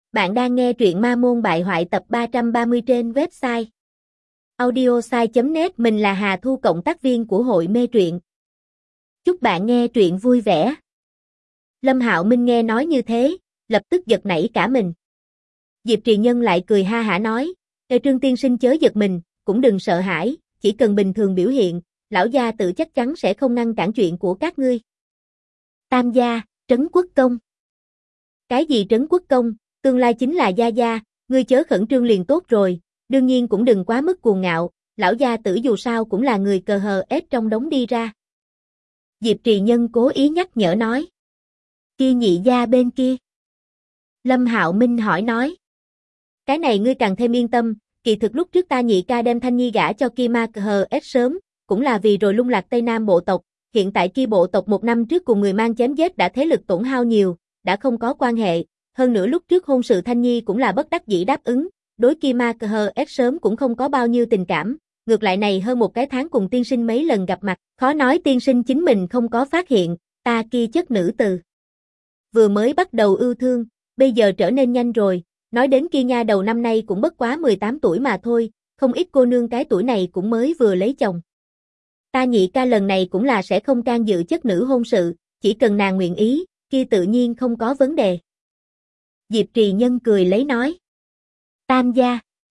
Bạn đang nghe truyện Ma Môn Bại Hoại tập 330 trên website audiosai.net. Mình là Hà Thu, cộng tác viên của hội mê truyện. Chúc bạn nghe truyện vui vẻ. Lâm Hạo Minh nghe nói như thế, lập tức giật nảy cả mình. Diệp Trì Nhân lại cười ha hả nói, Trương tiên sinh chớ giật mình, cũng đừng sợ hãi, chỉ cần bình thường biểu hiện, lão gia tự chắc chắn sẽ không ngăn cản chuyện của các ngươi. Tam gia, Trấn Quốc Công. Cái gì Trấn Quốc Công? Tương lai chính là gia gia, ngươi chớ khẩn trương liền tốt rồi, đương nhiên cũng đừng quá mức cuồng ngạo, lão gia tử dù sao cũng là người cờ hờ ép trong đống đi ra. Diệp Trì Nhân cố ý nhắc nhở nói. Kia nhị gia bên kia. Lâm Hạo Minh hỏi nói. Cái này ngươi càng thêm yên tâm, kỳ thực lúc trước ta nhị ca đem Thanh Nhi gả cho kia ma cờ hờ ép sớm, cũng là vì rồi lung lạc Tây Nam bộ tộc, hiện tại kia bộ tộc một năm trước cùng người mang chém giết đã thế lực tổn hao nhiều, đã không có quan hệ. Hơn nữa lúc trước hôn sự Thanh Nhi cũng là bất đắc dĩ đáp ứng, đối kia ma cờ hờ ép sớm cũng không có bao nhiêu tình cảm, ngược lại này hơn một cái tháng cùng tiên sinh mấy lần gặp mặt, khó nói tiên sinh chính mình không có phát hiện, ta kia chất nữ từ vừa mới bắt đầu yêu thương, bây giờ trở nên nhanh rồi, nói đến kia nha đầu năm nay cũng bất quá 18 tuổi mà thôi, không ít cô nương cái tuổi này cũng mới vừa lấy chồng. Ta nhị ca lần này cũng là sẽ không can dự chất nữ hôn sự, chỉ cần nàng nguyện ý, kia tự nhiên không có vấn đề. Diệp Trì Nhân cười lấy nói. Tam gia.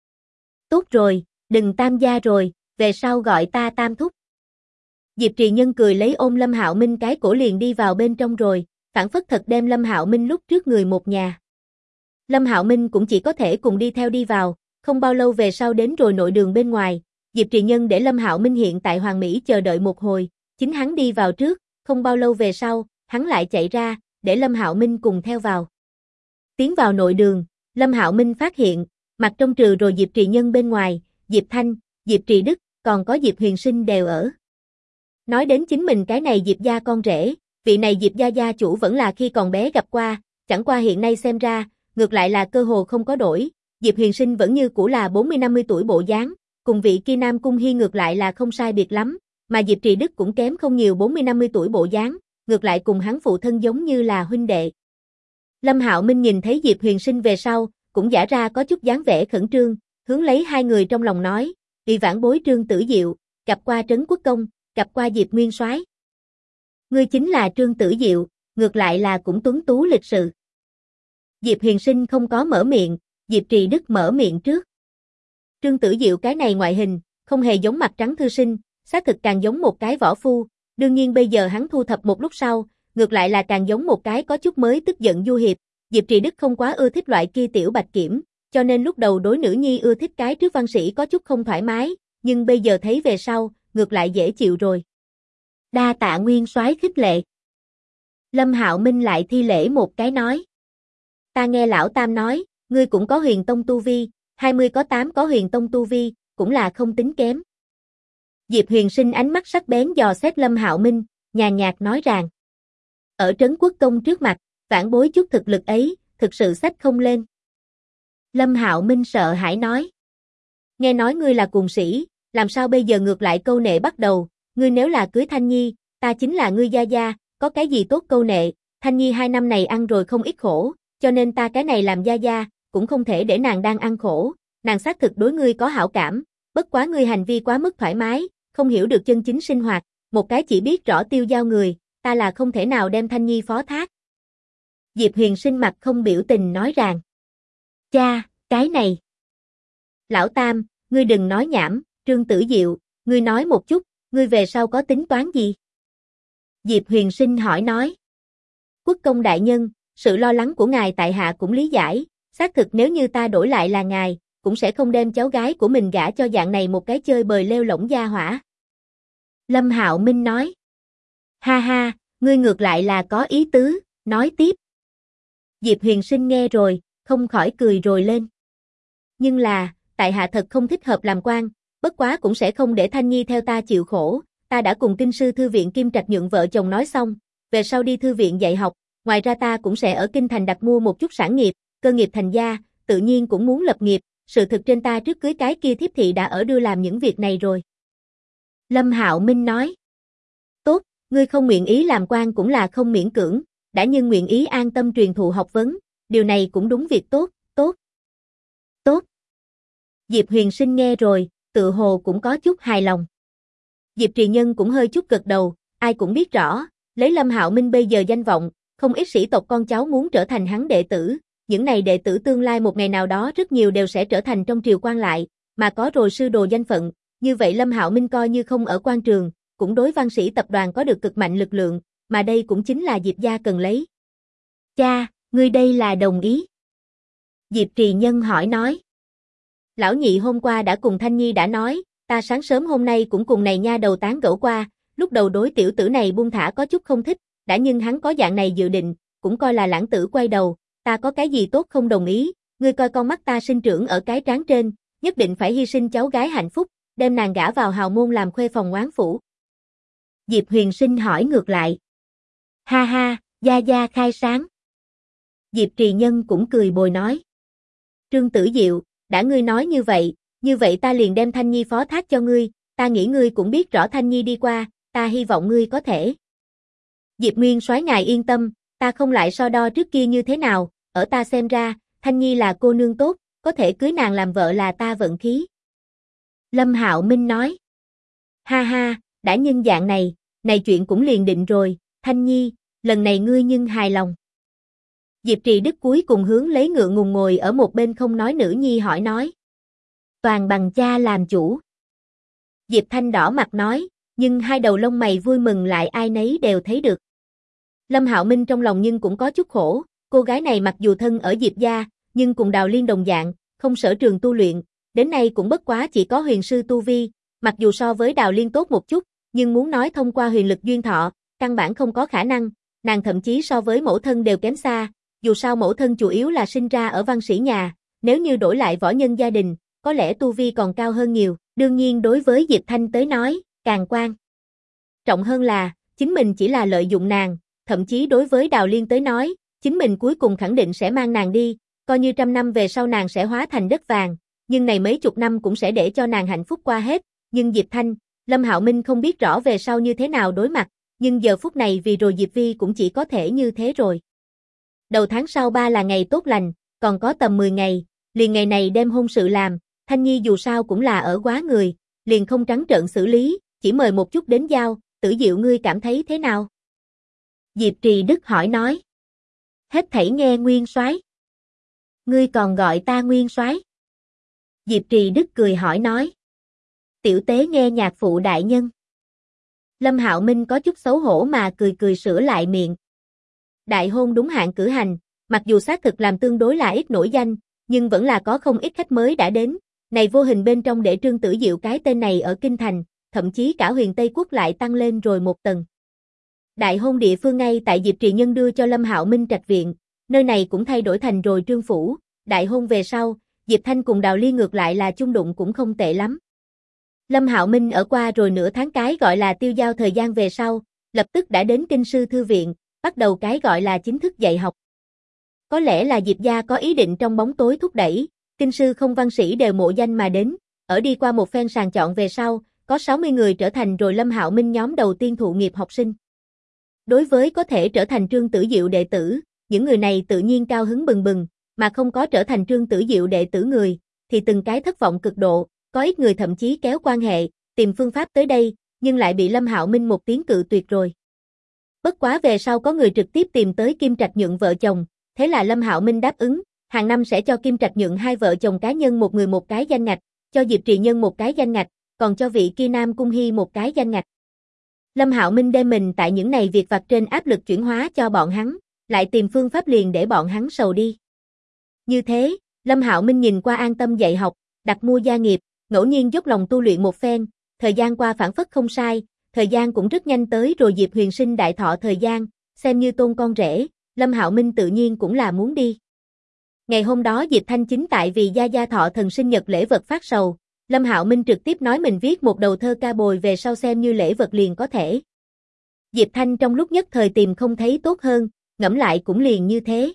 Tốt rồi, đừng tam gia rồi, về sau gọi ta tam thúc. Diệp Trì Nhân cười lấy ôm Lâm Hạo Minh cái cổ liền đi vào bên trong rồi, phảng phất thật đem Lâm Hạo Minh lúc trước người một nhà. Lâm Hạo Minh cũng chỉ có thể cùng đi theo đi vào, không bao lâu về sau đến rồi nội đường bên ngoài, Diệp Trì Nhân để Lâm Hạo Minh hiện tại Hoàng Mỹ chờ đợi một hồi, chính hắn đi vào trước, không bao lâu về sau, hắn lại chạy ra, để Lâm Hạo Minh cùng theo vào. Tiến vào nội đường, Lâm Hạo Minh phát hiện, mặt trong trừ rồi Diệp Trì Nhân bên ngoài, Diệp Thanh, Diệp Trì Đức, còn có Diệp Huyền Sinh đều ở. Nói đến chính mình cái này Diệp gia con rể, vị này Diệp gia gia chủ vẫn là khi còn bé gặp qua, chẳng qua hiện nay xem ra, ngược lại là cơ hồ không có đổi, Diệp Huyền Sinh vẫn như cũ là 40-50 tuổi bộ dáng, cùng vị kia Nam Cung Hi ngược lại là không sai biệt lắm, mà Diệp Trì Đức cũng kém không nhiều 40-50 tuổi bộ dáng, ngược lại cùng hắn phụ thân giống như là huynh đệ. Lâm Hạo Minh nhìn thấy Diệp Huyền Sinh về sau, cũng giả ra có chút dáng vẻ khẩn trương, hướng lấy hai người trong lòng nói, vị vãn bối Trương Tử Diệu, gặp qua Trấn Quốc Công, gặp qua Diệp Nguyên Soái. Ngươi chính là Trương Tử Diệu, ngược lại là cũng tuấn tú lịch sự. Diệp Huyền Sinh không có mở miệng, Diệp Trì Đức mở miệng trước. Trương Tử Diệu cái này ngoại hình, không hề giống mặt trắng thư sinh, xác thực càng giống một cái võ phu, đương nhiên bây giờ hắn thu thập một lúc sau, ngược lại là càng giống một cái có chút mới tức giận du hiệp. Diệp Trì Đức không quá ưa thích loại kia tiểu bạch kiểm, cho nên lúc đầu đối nữ nhi ưa thích cái trước văn sĩ có chút không thoải mái, nhưng bây giờ thấy về sau, ngược lại dễ chịu rồi. Đa tạ Nguyên soái khích lệ. Lâm Hạo Minh lại thi lễ một cái nói. Ta nghe lão Tam nói, ngươi cũng có huyền tông tu vi, 20 có 8 có huyền tông tu vi, cũng là không tính kém. Diệp Huyền Sinh ánh mắt sắc bén dò xét Lâm Hạo Minh, nhàn nhạt nói rằng. Ở Trấn Quốc Công trước mặt, vãn bối chút thực lực ấy, thực sự xách không lên. Lâm Hạo Minh sợ hãi nói. Nghe nói ngươi là cùng sĩ, làm sao bây giờ ngược lại câu nệ bắt đầu, ngươi nếu là cưới Thanh Nhi, ta chính là ngươi gia gia, có cái gì tốt câu nệ, Thanh Nhi 2 năm này ăn rồi không ít khổ, cho nên ta cái này làm gia gia, cũng không thể để nàng đang ăn khổ, nàng xác thực đối ngươi có hảo cảm, bất quá ngươi hành vi quá mức thoải mái, không hiểu được chân chính sinh hoạt, một cái chỉ biết rõ tiêu giao người, ta là không thể nào đem Thanh Nhi phó thác. Diệp Huyền Sinh mặt không biểu tình nói rằng. Cha, cái này. Lão Tam, ngươi đừng nói nhảm, Trương Tử Diệu, ngươi nói một chút, ngươi về sau có tính toán gì? Diệp Huyền Sinh hỏi nói. Quốc công đại nhân, sự lo lắng của ngài tại hạ cũng lý giải, xác thực nếu như ta đổi lại là ngài, cũng sẽ không đem cháu gái của mình gả cho dạng này một cái chơi bời lêu lổng gia hỏa. Lâm Hạo Minh nói. Ha ha, ngươi ngược lại là có ý tứ, nói tiếp. Diệp Huyền Sinh nghe rồi, không khỏi cười rồi lên. Nhưng là, tại hạ thật không thích hợp làm quan, bất quá cũng sẽ không để Thanh Nhi theo ta chịu khổ, ta đã cùng kinh sư thư viện Kim Trạch Nhượng vợ chồng nói xong, về sau đi thư viện dạy học, ngoài ra ta cũng sẽ ở kinh thành đặt mua một chút sản nghiệp, cơ nghiệp thành gia, tự nhiên cũng muốn lập nghiệp, sự thực trên ta trước cưới cái kia thiếp thị đã ở đưa làm những việc này rồi. Lâm Hạo Minh nói. Tốt, ngươi không nguyện ý làm quan cũng là không miễn cưỡng, đã nhưng nguyện ý an tâm truyền thụ học vấn, điều này cũng đúng việc tốt, Diệp Huyền Sinh nghe rồi, tự hồ cũng có chút hài lòng. Diệp Trì Nhân cũng hơi chút gật đầu, ai cũng biết rõ, lấy Lâm Hạo Minh bây giờ danh vọng, không ít sĩ tộc con cháu muốn trở thành hắn đệ tử, những này đệ tử tương lai một ngày nào đó rất nhiều đều sẽ trở thành trong triều quan lại, mà có rồi sư đồ danh phận, như vậy Lâm Hạo Minh coi như không ở quan trường, cũng đối văn sĩ tập đoàn có được cực mạnh lực lượng, mà đây cũng chính là Diệp gia cần lấy. Cha, ngươi đây là đồng ý? Diệp Trì Nhân hỏi nói. Lão nhị hôm qua đã cùng Thanh Nhi đã nói, ta sáng sớm hôm nay cũng cùng này nha đầu tán gẫu qua, lúc đầu đối tiểu tử này buông thả có chút không thích, đã nhưng hắn có dạng này dự định, cũng coi là lãng tử quay đầu, ta có cái gì tốt không đồng ý, ngươi coi con mắt ta sinh trưởng ở cái trán trên, nhất định phải hy sinh cháu gái hạnh phúc, đem nàng gả vào hào môn làm khuê phòng oán phủ. Diệp Huyền Sinh hỏi ngược lại. Ha ha, gia gia khai sáng. Diệp Trì Nhân cũng cười bồi nói. Trương Tử Diệu, đã ngươi nói như vậy ta liền đem Thanh Nhi phó thác cho ngươi, ta nghĩ ngươi cũng biết rõ Thanh Nhi đi qua, ta hy vọng ngươi có thể. Diệp Nguyên soái ngài yên tâm, ta không lại so đo trước kia như thế nào, ở ta xem ra, Thanh Nhi là cô nương tốt, có thể cưới nàng làm vợ là ta vận khí. Lâm Hạo Minh nói. Ha ha, đã nhân dạng này chuyện cũng liền định rồi, Thanh Nhi, lần này ngươi nhưng hài lòng. Diệp Trì Đức cuối cùng hướng lấy ngượng ngùng ngồi ở một bên không nói nữ nhi hỏi nói. Toàn bằng cha làm chủ. Diệp Thanh đỏ mặt nói, nhưng hai đầu lông mày vui mừng lại ai nấy đều thấy được. Lâm Hạo Minh trong lòng nhưng cũng có chút khổ, cô gái này mặc dù thân ở Diệp gia, nhưng cùng Đào Liên đồng dạng, không sở trường tu luyện, đến nay cũng bất quá chỉ có huyền sư tu vi, mặc dù so với Đào Liên tốt một chút, nhưng muốn nói thông qua huyền lực duyên thọ, căn bản không có khả năng, nàng thậm chí so với mẫu thân đều kém xa, dù sao mẫu thân chủ yếu là sinh ra ở văn sĩ nhà, nếu như đổi lại võ nhân gia đình, có lẽ tu vi còn cao hơn nhiều, đương nhiên đối với Diệp Thanh tới nói, càng quan trọng hơn là, chính mình chỉ là lợi dụng nàng, thậm chí đối với Đào Liên tới nói, chính mình cuối cùng khẳng định sẽ mang nàng đi, coi như 100 năm về sau nàng sẽ hóa thành đất vàng, nhưng này mấy chục năm cũng sẽ để cho nàng hạnh phúc qua hết, nhưng Diệp Thanh, Lâm Hạo Minh không biết rõ về sau như thế nào đối mặt, nhưng giờ phút này vì rồi Diệp Vi cũng chỉ có thể như thế rồi. Đầu tháng sau 3 là ngày tốt lành, còn có tầm 10 ngày, liền ngày này đem hôn sự làm, Thanh Nhi dù sao cũng là ở quá người, liền không trắng trợn xử lý, chỉ mời một chút đến giao, Tử Diệu ngươi cảm thấy thế nào? Diệp Trì Đức hỏi nói. Hết thảy nghe Nguyên soái. Ngươi còn gọi ta Nguyên soái? Diệp Trì Đức cười hỏi nói. Tiểu tế nghe nhạc phụ đại nhân. Lâm Hạo Minh có chút xấu hổ mà cười sửa lại miệng. Đại hôn đúng hạn cử hành, mặc dù xác thực làm tương đối là ít nổi danh, nhưng vẫn là có không ít khách mới đã đến, này vô hình bên trong để Trương Tử Diệu cái tên này ở Kinh Thành, thậm chí cả huyền Tây Quốc lại tăng lên rồi một tầng. Đại hôn địa phương ngay tại Diệp Trì Nhân đưa cho Lâm Hạo Minh trạch viện, nơi này cũng thay đổi thành rồi Trương Phủ, đại hôn về sau, Diệp Thanh cùng Đào Liên ngược lại là chung đụng cũng không tệ lắm. Lâm Hạo Minh ở qua rồi nửa tháng cái gọi là tiêu giao thời gian về sau, lập tức đã đến Kinh sư thư viện, bắt đầu cái gọi là chính thức dạy học. Có lẽ là Diệp gia có ý định trong bóng tối thúc đẩy, kinh sư không văn sĩ đều mộ danh mà đến, ở đi qua một phen sàng chọn về sau, có 60 người trở thành rồi Lâm Hạo Minh nhóm đầu tiên thụ nghiệp học sinh. Đối với có thể trở thành Trương Tử Diệu đệ tử, những người này tự nhiên cao hứng bừng bừng, mà không có trở thành Trương Tử Diệu đệ tử người, thì từng cái thất vọng cực độ, có ít người thậm chí kéo quan hệ, tìm phương pháp tới đây, nhưng lại bị Lâm Hạo Minh một tiếng cự tuyệt rồi. Bất quá về sau có người trực tiếp tìm tới Kim Trạch Nhượng vợ chồng, thế là Lâm Hạo Minh đáp ứng, hàng năm sẽ cho Kim Trạch Nhượng hai vợ chồng cá nhân một người một cái danh ngạch, cho Diệp Trì Nhân một cái danh ngạch, còn cho vị kia Nam Cung Hy một cái danh ngạch. Lâm Hạo Minh đem mình tại những này việc vặt trên áp lực chuyển hóa cho bọn hắn, lại tìm phương pháp liền để bọn hắn sầu đi. Như thế, Lâm Hạo Minh nhìn qua an tâm dạy học, đặt mua gia nghiệp, ngẫu nhiên dốc lòng tu luyện một phen, thời gian qua phản phất không sai, thời gian cũng rất nhanh tới rồi Diệp Huyền Sinh đại thọ thời gian, xem như tôn con rể, Lâm Hạo Minh tự nhiên cũng là muốn đi. Ngày hôm đó Diệp Thanh chính tại vì gia gia thọ thần sinh nhật lễ vật phát sầu, Lâm Hạo Minh trực tiếp nói mình viết một đầu thơ ca bồi về sau xem như lễ vật liền có thể. Diệp Thanh trong lúc nhất thời tìm không thấy tốt hơn, ngẫm lại cũng liền như thế.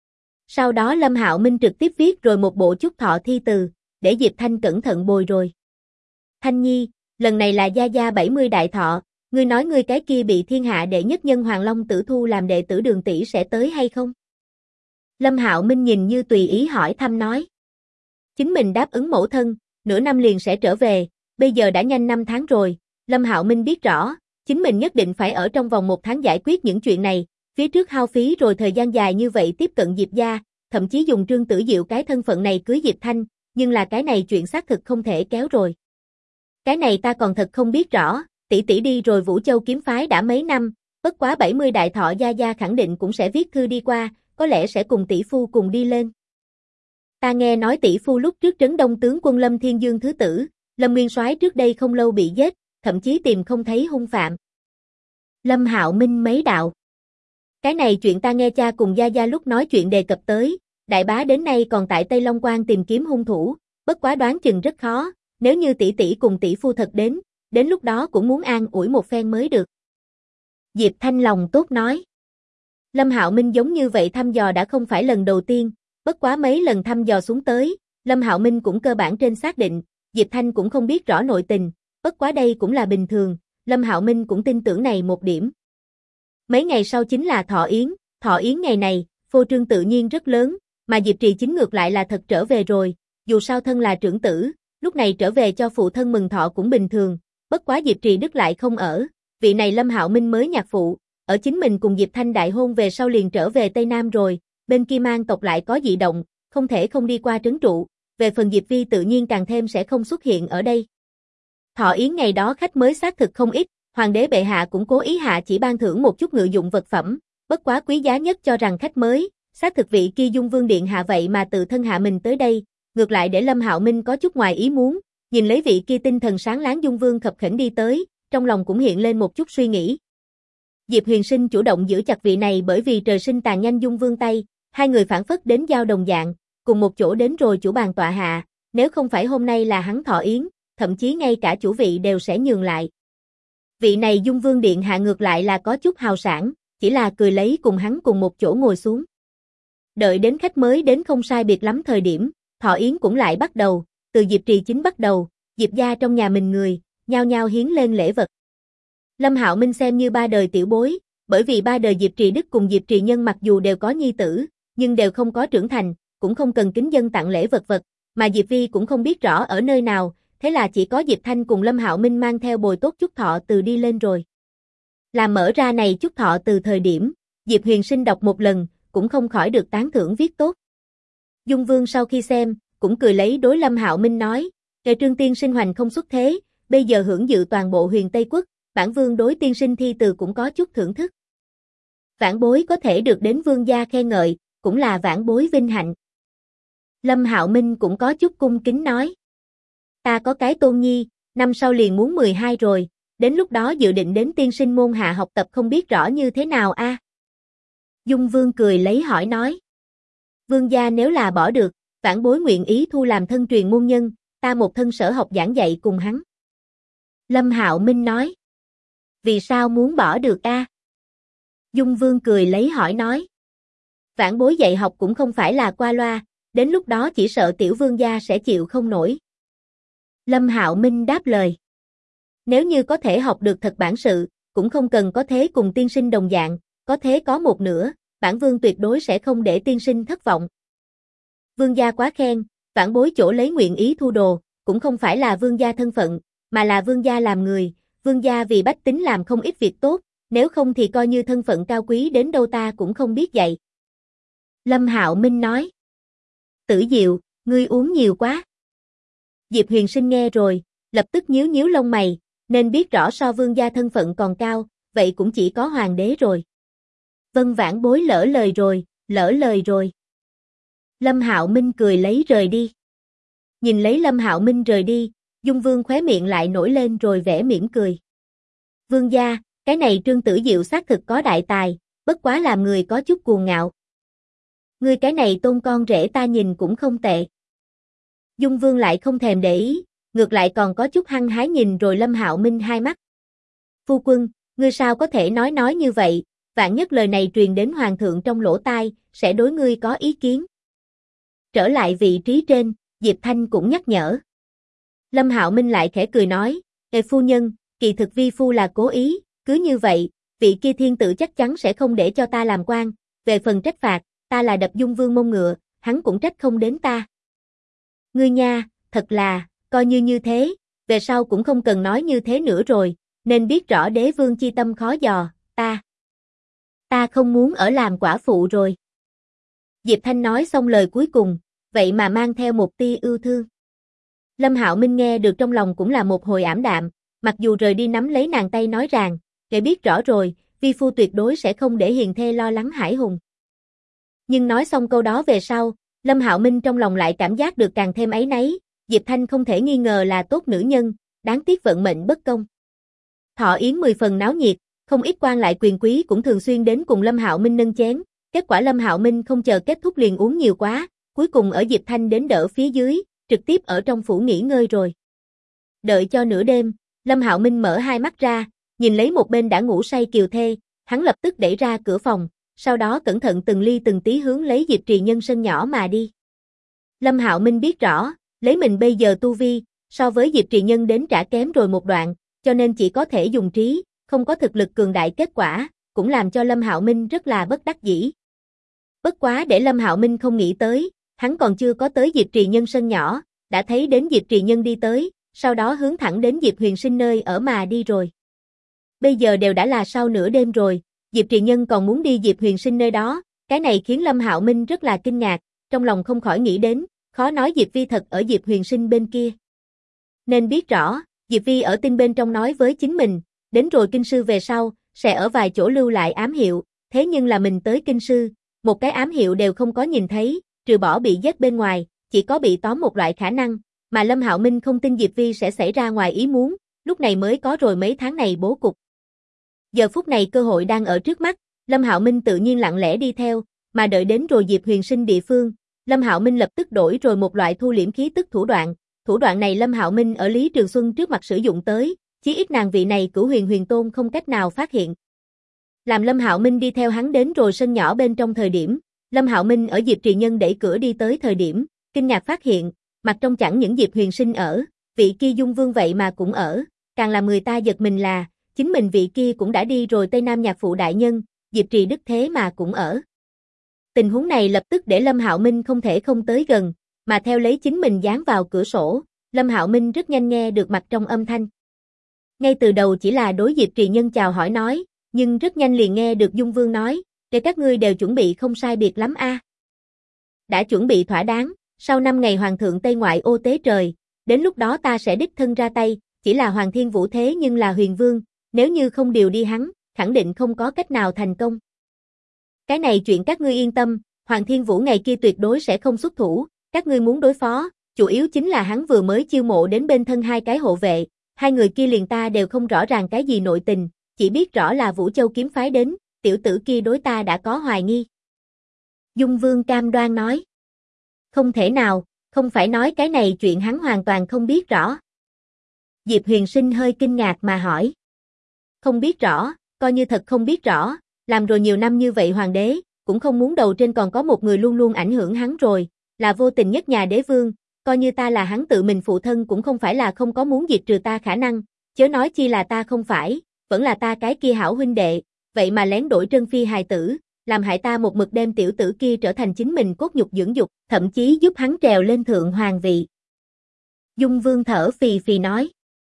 Sau đó Lâm Hạo Minh trực tiếp viết rồi một bộ chúc thọ thi từ, để Diệp Thanh cẩn thận bồi rồi. Thanh Nhi, lần này là gia gia 70 đại thọ, ngươi nói ngươi cái kia bị thiên hạ đệ nhất nhân Hoàng Long Tử thu làm đệ tử Đường tỷ sẽ tới hay không? Lâm Hạo Minh nhìn như tùy ý hỏi thăm nói. Chính mình đáp ứng mẫu thân, nửa năm liền sẽ trở về, bây giờ đã nhanh 5 tháng rồi, Lâm Hạo Minh biết rõ, chính mình nhất định phải ở trong vòng 1 tháng giải quyết những chuyện này, phía trước hao phí rồi thời gian dài như vậy tiếp cận Diệp gia, thậm chí dùng Trương Tử Diệu cái thân phận này cưới Diệp Thanh, nhưng là cái này chuyện xác thực không thể kéo rồi. Cái này ta còn thật không biết rõ, tỷ tỷ đi rồi Vũ Châu kiếm phái đã mấy năm, bất quá 70 đại thọ gia gia khẳng định cũng sẽ viết thư đi qua, có lẽ sẽ cùng tỷ phu cùng đi lên. Ta nghe nói tỷ phu lúc trước trấn Đông tướng quân Lâm Thiên Dương thứ tử, Lâm Nguyên Soái trước đây không lâu bị giết, thậm chí tìm không thấy hung phạm. Lâm Hạo Minh mấy đạo. Cái này chuyện ta nghe cha cùng gia gia lúc nói chuyện đề cập tới, đại bá đến nay còn tại Tây Long Quan tìm kiếm hung thủ, bất quá đoán chừng rất khó, nếu như tỷ tỷ cùng tỷ phu thật đến lúc đó cũng muốn an ủi một phen mới được. Diệp Thanh lòng tốt nói. Lâm Hạo Minh giống như vậy thăm dò đã không phải lần đầu tiên, bất quá mấy lần thăm dò xuống tới, Lâm Hạo Minh cũng cơ bản trên xác định, Diệp Thanh cũng không biết rõ nội tình, bất quá đây cũng là bình thường, Lâm Hạo Minh cũng tin tưởng này một điểm. Mấy ngày sau chính là Thọ Yến ngày này, phô trương tự nhiên rất lớn, mà Diệp Trì chính ngược lại là thật trở về rồi, dù sao thân là trưởng tử, lúc này trở về cho phụ thân mừng thọ cũng bình thường, bất quá Diệp Trì Đức lại không ở, vị này Lâm Hạo Minh mới nhạc phụ, ở chính mình cùng Diệp Thanh đại hôn về sau liền trở về Tây Nam rồi, bên kia mang tộc lại có dị động, không thể không đi qua trấn trụ, về phần Diệp Vi tự nhiên càng thêm sẽ không xuất hiện ở đây. Thọ Yến ngày đó khách mới xác thực không ít, hoàng đế bệ hạ cũng cố ý hạ chỉ ban thưởng một chút ngự dụng vật phẩm, bất quá quý giá nhất cho rằng khách mới, xác thực vị kia Dung Vương điện hạ vậy mà tự thân hạ mình tới đây, ngược lại để Lâm Hạo Minh có chút ngoài ý muốn, nhìn lấy vị kia tinh thần sáng láng Dung Vương khập khểnh đi tới, trong lòng cũng hiện lên một chút suy nghĩ. Diệp Huyền Sinh chủ động giữ chặt vị này bởi vì trời sinh tàn nhanh Dung Vương tay, hai người phản phất đến giao đồng dạng, cùng một chỗ đến rồi chủ bàn tọa hạ, nếu không phải hôm nay là hắn thọ yến, thậm chí ngay cả chủ vị đều sẽ nhường lại. Vị này Dung Vương điện hạ ngược lại là có chút hào sảng, chỉ là cười lấy cùng hắn cùng một chỗ ngồi xuống. Đợi đến khách mới đến không sai biệt lắm thời điểm, thọ yến cũng lại bắt đầu, từ Diệp Trì chính bắt đầu, Diệp gia trong nhà mình người, nhao nhao hiến lên lễ vật. Lâm Hạo Minh xem như ba đời tiểu bối, bởi vì ba đời Diệp Trì Đức cùng Diệp Trì Nhân mặc dù đều có nhi tử, nhưng đều không có trưởng thành, cũng không cần kính dân tặng lễ vật, mà Diệp Vi cũng không biết rõ ở nơi nào, thế là chỉ có Diệp Thanh cùng Lâm Hạo Minh mang theo bồi tốt chúc thọ từ đi lên rồi. Làm mở ra này chúc thọ từ thời điểm, Diệp Huyền Sinh đọc một lần, cũng không khỏi được tán thưởng viết tốt. Dung Vương sau khi xem, cũng cười lấy đối Lâm Hạo Minh nói, "Kệ Trương tiên sinh hoành không xuất thế, bây giờ hưởng dự toàn bộ Huyền Tây Quốc, bản vương đối tiên sinh thi từ cũng có chút thưởng thức. Vãn bối có thể được đến vương gia khen ngợi, cũng là vãn bối vinh hạnh." Lâm Hạo Minh cũng có chút cung kính nói, "Ta có cái tôn nhi, năm sau liền muốn 12 rồi, đến lúc đó dự định đến tiên sinh môn hạ học tập không biết rõ như thế nào a?" Dung Vương cười lấy hỏi nói, "Vương gia nếu là bỏ được, vãn bối nguyện ý thu làm thân truyền môn nhân, ta một thân sở học giảng dạy cùng hắn." Lâm Hạo Minh nói, "Vì sao muốn bỏ được a?" Dung Vương cười lấy hỏi nói, "Vãn bối dạy học cũng không phải là qua loa, đến lúc đó chỉ sợ tiểu vương gia sẽ chịu không nổi." Lâm Hạo Minh đáp lời, "Nếu như có thể học được thật bản sự, cũng không cần có thế cùng tiên sinh đồng dạng, có thế có một nửa, bản vương tuyệt đối sẽ không để tiên sinh thất vọng." Vương gia quá khen, vãn bối chỗ lấy nguyện ý thu đồ, cũng không phải là vương gia thân phận, mà là vương gia làm người, vương gia vì bách tính làm không ít việc tốt, nếu không thì coi như thân phận cao quý đến đâu ta cũng không biết dạy. Lâm Hạo Minh nói, "Tử Diệu, ngươi uống nhiều quá." Diệp Huyền Sinh nghe rồi, lập tức nhíu nhíu lông mày, nên biết rõ so vương gia thân phận còn cao, vậy cũng chỉ có hoàng đế rồi. "Vân vãn bối lỡ lời rồi." Lâm Hạo Minh cười lấy rời đi. Nhìn lấy Lâm Hạo Minh rời đi, Dung Vương khóe miệng lại nổi lên rồi vẻ mỉm cười. "Vương gia, cái này Trương Tử Diệu xác thực có đại tài, bất quá làm người có chút cuồng ngạo. Ngươi cái này tôn con rể ta nhìn cũng không tệ." Dung Vương lại không thèm để ý, ngược lại còn có chút hăng hái nhìn rồi Lâm Hạo Minh hai mắt. "Phu quân, ngươi sao có thể nói như vậy, vạn nhất lời này truyền đến hoàng thượng trong lỗ tai, sẽ đối ngươi có ý kiến." Trở lại vị trí trên, Diệp Thanh cũng nhắc nhở. Lâm Hạo Minh lại khẽ cười nói, "Ê phu nhân, kỳ thực vi phu là cố ý, cứ như vậy, vị kia thiên tử chắc chắn sẽ không để cho ta làm quan, về phần trách phạt, ta là đập Dung Vương mông ngựa, hắn cũng trách không đến ta." "Ngươi nha, thật là, coi như thế, về sau cũng không cần nói như thế nữa rồi, nên biết rõ đế vương chi tâm khó dò, ta không muốn ở làm quả phụ rồi. Diệp Thanh nói xong lời cuối cùng, vậy mà mang theo một tia yêu thương. Lâm Hạo Minh nghe được trong lòng cũng là một hồi ảm đạm, mặc dù rời đi nắm lấy nàng tay nói rằng, để biết rõ rồi, vi phu tuyệt đối sẽ không để hiền thê lo lắng hải hùng. Nhưng nói xong câu đó về sau, Lâm Hạo Minh trong lòng lại cảm giác được càng thêm áy náy, Diệp Thanh không thể nghi ngờ là tốt nữ nhân, đáng tiếc vận mệnh bất công. Thọ yến 10 phần náo nhiệt, không ít quan lại quyền quý cũng thường xuyên đến cùng Lâm Hạo Minh nâng chén, kết quả Lâm Hạo Minh không chờ kết thúc liền uống nhiều quá, cuối cùng ở Diệp Thanh đến đỡ phía dưới, trực tiếp ở trong phủ nghỉ ngơi rồi. Đợi cho nửa đêm, Lâm Hạo Minh mở hai mắt ra, nhìn lấy một bên đã ngủ say Kiều Thê, hắn lập tức đẩy ra cửa phòng, sau đó cẩn thận từng ly từng tí hướng lấy Diệp Trì Nhân sân nhỏ mà đi. Lâm Hạo Minh biết rõ, lấy mình bây giờ tu vi, so với Diệp Trì Nhân đến trả kém rồi một đoạn, cho nên chỉ có thể dùng trí, không có thực lực cường đại kết quả, cũng làm cho Lâm Hạo Minh rất là bất đắc dĩ. Bất quá để Lâm Hạo Minh không nghĩ tới, hắn còn chưa có tới Diệp Trì Nhân sân nhỏ, đã thấy đến Diệp Trì Nhân đi tới, sau đó hướng thẳng đến Diệp Huyền Sinh nơi ở mà đi rồi. Bây giờ đều đã là sau nửa đêm rồi, Diệp Trì Nhân còn muốn đi Diệp Huyền Sinh nơi đó, cái này khiến Lâm Hạo Minh rất là kinh ngạc, trong lòng không khỏi nghĩ đến, khó nói Diệp Vi thật ở Diệp Huyền Sinh bên kia. Nên biết rõ, Diệp Vi ở tin bên trong nói với chính mình, đến rồi kinh sư về sau, sẽ ở vài chỗ lưu lại ám hiệu, thế nhưng là mình tới kinh sư, một cái ám hiệu đều không có nhìn thấy, trừ bỏ bị giết bên ngoài, chỉ có bị tóm một loại khả năng, mà Lâm Hạo Minh không tin Diệp Vi sẽ xảy ra ngoài ý muốn, lúc này mới có rồi mấy tháng này bố cục. Giờ phút này cơ hội đang ở trước mắt, Lâm Hạo Minh tự nhiên lặng lẽ đi theo, mà đợi đến rồi Diệp Huyền Sinh địa phương, Lâm Hạo Minh lập tức đổi rồi một loại thu liễm khí tức thủ đoạn này Lâm Hạo Minh ở Lý Trường Xuân trước mặt sử dụng tới, chí ít nàng vị này Cửu Huyền Huyền Tôn không cách nào phát hiện. Làm Lâm Hạo Minh đi theo hắn đến rồi sân nhỏ bên trong thời điểm, Lâm Hạo Minh ở Diệp Trì Nhân đẩy cửa đi tới thời điểm, kinh ngạc phát hiện, mặt trong chẳng những Diệp Huyền Sinh ở, vị kia Dung Vương vậy mà cũng ở, càng làm người ta giật mình là, chính mình vị kia cũng đã đi rồi Tây Nam nhạc phụ đại nhân, Diệp Trì Đức thế mà cũng ở. Tình huống này lập tức để Lâm Hạo Minh không thể không tới gần, mà theo lấy chính mình dán vào cửa sổ, Lâm Hạo Minh rất nhanh nghe được mặt trong âm thanh. Ngay từ đầu chỉ là đối Diệp Trì Nhân chào hỏi nói, nhưng rất nhanh liền nghe được Dung Vương nói, để các ngươi đều chuẩn bị không sai biệt lắm a. Đã chuẩn bị thỏa đáng, sau 5 ngày hoàng thượng Tây ngoại ô tế trời, đến lúc đó ta sẽ đích thân ra tay, chỉ là Hoàng Thiên Vũ thế nhưng là huyền vương, nếu như không điều đi hắn, khẳng định không có cách nào thành công. Cái này chuyện các ngươi yên tâm, Hoàng Thiên Vũ ngày kia tuyệt đối sẽ không xuất thủ, các ngươi muốn đối phó, chủ yếu chính là hắn vừa mới chiêu mộ đến bên thân 2 cái hộ vệ, 2 người kia liền ta đều không rõ ràng cái gì nội tình, chỉ biết rõ là Vũ Châu kiếm phái đến, tiểu tử kia đối ta đã có hoài nghi. Dung Vương cam đoan nói. Không thể nào, không phải nói cái này chuyện hắn hoàn toàn không biết rõ. Diệp Huyền Sinh hơi kinh ngạc mà hỏi. Không biết rõ, coi như thật không biết rõ, làm rồi nhiều năm như vậy hoàng đế, cũng không muốn đầu trên còn có một người luôn luôn ảnh hưởng hắn rồi, là vô tình nhất nhà đế vương, coi như ta là hắn tự mình phụ thân cũng không phải là không có muốn diệt trừ ta khả năng, chớ nói chi là ta không phải, vẫn là ta cái kia hảo huynh đệ, vậy mà lén đổi Trân Phi hài tử, làm hại ta một mực đem tiểu tử kia trở thành chính mình cốt nhục dưỡng dục, thậm chí giúp hắn trèo lên thượng hoàng vị. Dung Vương thở phì phì nói.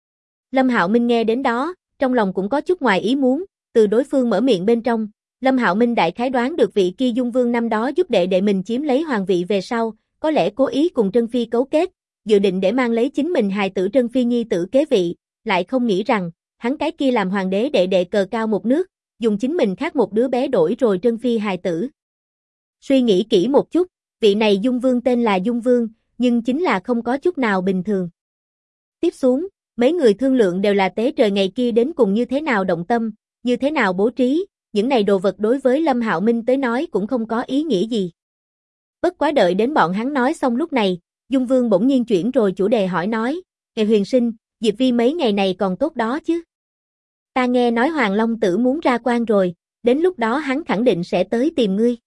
Lâm Hạo Minh nghe đến đó, trong lòng cũng có chút ngoài ý muốn, từ đối phương mở miệng bên trong, Lâm Hạo Minh đại khái đoán được vị kia Dung Vương năm đó giúp đệ đệ mình chiếm lấy hoàng vị về sau, có lẽ cố ý cùng Trân Phi cấu kết, dự định để mang lấy chính mình hài tử Trân Phi nhi tử kế vị, lại không nghĩ rằng, hắn cái kia làm hoàng đế đệ đệ cờ cao một nước, dùng chính mình khác một đứa bé đổi rồi Trân Phi hài tử. Suy nghĩ kỹ một chút, vị này Dung Vương tên là Dung Vương, nhưng chính là không có chút nào bình thường. Tiếp xuống, mấy người thương lượng đều là tế trời ngày kia đến cùng như thế nào động tâm, như thế nào bố trí, những này đồ vật đối với Lâm Hạo Minh tới nói cũng không có ý nghĩa gì. Bất quá đợi đến bọn hắn nói xong lúc này, Dung Vương bỗng nhiên chuyển rồi chủ đề hỏi nói, Ngày Huyền Sinh, Diệp Vi mấy ngày này còn tốt đó chứ? Ta nghe nói Hoàng Long Tử muốn ra quan rồi, đến lúc đó hắn khẳng định sẽ tới tìm ngươi.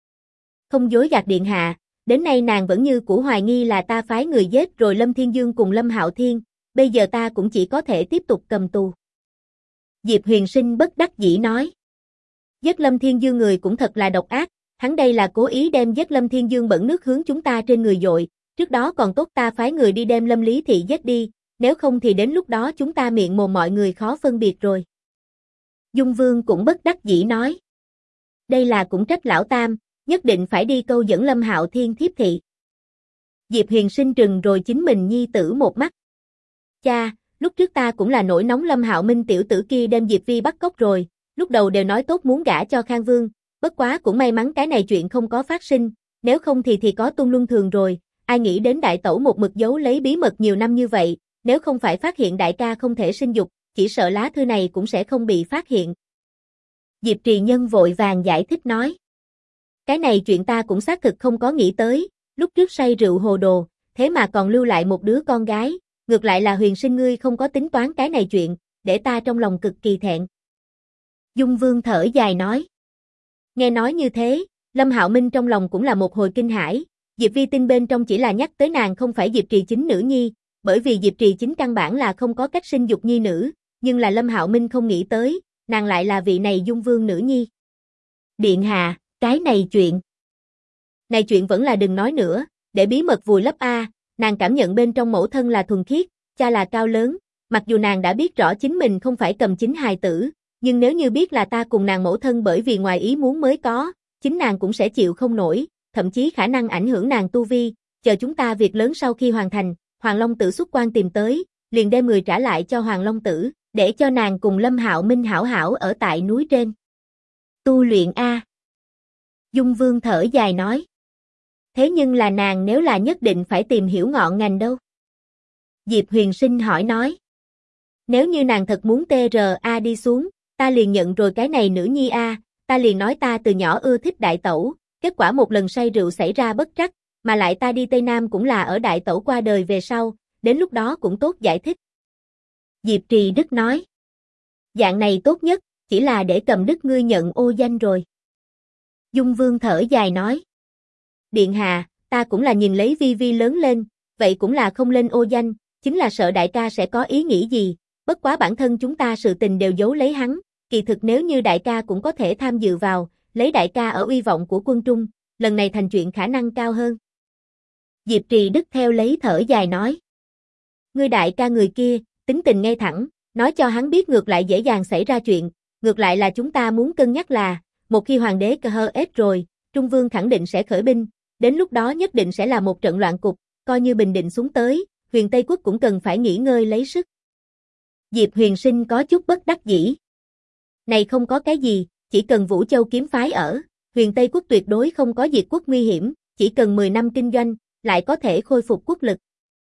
Không dối gạt điện hạ, đến nay nàng vẫn như cũ hoài nghi là ta phái người giết rồi Lâm Thiên Dương cùng Lâm Hạo Thiên, bây giờ ta cũng chỉ có thể tiếp tục cầm tù. Diệp Huyền Sinh bất đắc dĩ nói. Giết Lâm Thiên Dương người cũng thật là độc ác, hắn đây là cố ý đem giết Lâm Thiên Dương bẩn nước hướng chúng ta trên người dội, Trước đó còn tốt ta phái người đi đem Lâm Lý Thị giết đi, nếu không thì đến lúc đó chúng ta miệng mồm mọi người khó phân biệt rồi. Dung Vương cũng bất đắc dĩ nói. Đây là cũng trách lão tam, nhất định phải đi câu dẫn Lâm Hạo Thiên thiếp thị. Diệp Huyền Sinh trừng rồi chính mình nhi tử một mắt. Cha, lúc trước ta cũng là nổi nóng Lâm Hạo Minh tiểu tử kia đem Diệp Vi bắt cóc rồi, lúc đầu đều nói tốt muốn gả cho Khang Vương, bất quá cũng may mắn cái này chuyện không có phát sinh, nếu không thì có tung luân thường rồi, ai nghĩ đến đại tẩu một mực giấu lấy bí mật nhiều năm như vậy, nếu không phải phát hiện đại ca không thể sinh dục, chỉ sợ lá thư này cũng sẽ không bị phát hiện. Diệp Trì Nhân vội vàng giải thích nói. Cái này chuyện ta cũng xác thực không có nghĩ tới, lúc trước say rượu hồ đồ, thế mà còn lưu lại một đứa con gái, ngược lại là Huyền Sinh ngươi không có tính toán cái này chuyện, để ta trong lòng cực kỳ thẹn. Dung Vương thở dài nói. Nghe nói như thế, Lâm Hạo Minh trong lòng cũng là một hồi kinh hãi, Diệp Vi tin bên trong chỉ là nhắc tới nàng không phải Diệp Trì Chính nữ nhi, bởi vì Diệp Trì Chính căn bản là không có cách sinh dục nhi nữ, nhưng là Lâm Hạo Minh không nghĩ tới, nàng lại là vị này Dung Vương nữ nhi. Điện hạ, cái này chuyện vẫn là đừng nói nữa, để bí mật vùi lấp a, nàng cảm nhận bên trong mẫu thân là thuần khiết, cha là cao lớn, mặc dù nàng đã biết rõ chính mình không phải cầm chính hài tử, nhưng nếu như biết là ta cùng nàng mẫu thân bởi vì ngoài ý muốn mới có, chính nàng cũng sẽ chịu không nổi, thậm chí khả năng ảnh hưởng nàng tu vi, chờ chúng ta việc lớn sau khi hoàn thành, Hoàng Long Tử xuất quan tìm tới, liền đem người trả lại cho Hoàng Long Tử, để cho nàng cùng Lâm Hạo Minh hảo hảo ở tại núi trên. Tu luyện a. Dung Vương thở dài nói. Thế nhưng là nàng nếu là nhất định phải tìm hiểu ngọn ngành đâu? Diệp Huyền Sinh hỏi nói. Nếu như nàng thật muốn TRA đi xuống, ta liền nhận rồi cái này nữ nhi a, ta liền nói ta từ nhỏ ưa thích đại tẩu, kết quả một lần say rượu xảy ra bất trắc, mà lại ta đi Tây Nam cũng là ở đại tẩu qua đời về sau, đến lúc đó cũng tốt giải thích. Diệp Trì Đức nói. Dạng này tốt nhất, chỉ là để Cầm Đức ngươi nhận ô danh rồi. Dung Vương thở dài nói. Điện hạ, ta cũng là nhìn lấy Vi Vi lớn lên, vậy cũng là không lên ô danh, chính là sợ đại ca sẽ có ý nghĩ gì, bất quá bản thân chúng ta sự tình đều giấu lấy hắn, kỳ thực nếu như đại ca cũng có thể tham dự vào, lấy đại ca ở uy vọng của quân Trung, lần này thành chuyện khả năng cao hơn. Diệp Trì Đức theo lấy thở dài nói. Ngươi đại ca người kia, tính tình ngay thẳng, nói cho hắn biết ngược lại dễ dàng xảy ra chuyện, ngược lại là chúng ta muốn cân nhắc là, một khi hoàng đế KHS rồi, Trung Vương khẳng định sẽ khởi binh, đến lúc đó nhất định sẽ là một trận loạn cục, coi như bình định xuống tới, Huyền Tây Quốc cũng cần phải nghỉ ngơi lấy sức. Diệp Huyền Sinh có chút bất đắc dĩ. Này không có cái gì, chỉ cần Vũ Châu kiếm phái ở, Huyền Tây Quốc tuyệt đối không có diệt quốc nguy hiểm, chỉ cần 10 năm kinh doanh, lại có thể khôi phục quốc lực.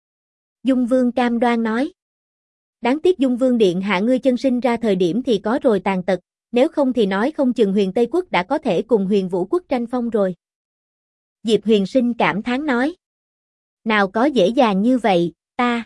Dung Vương cam đoan nói. Đáng tiếc Dung Vương điện hạ ngươi chân sinh ra thời điểm thì có rồi tàn tật, nếu không thì nói không chừng Huyền Tây Quốc đã có thể cùng Huyền Vũ Quốc tranh phong rồi. Diệp Huyền Sinh cảm thán nói. Nào có dễ dàng như vậy, ta.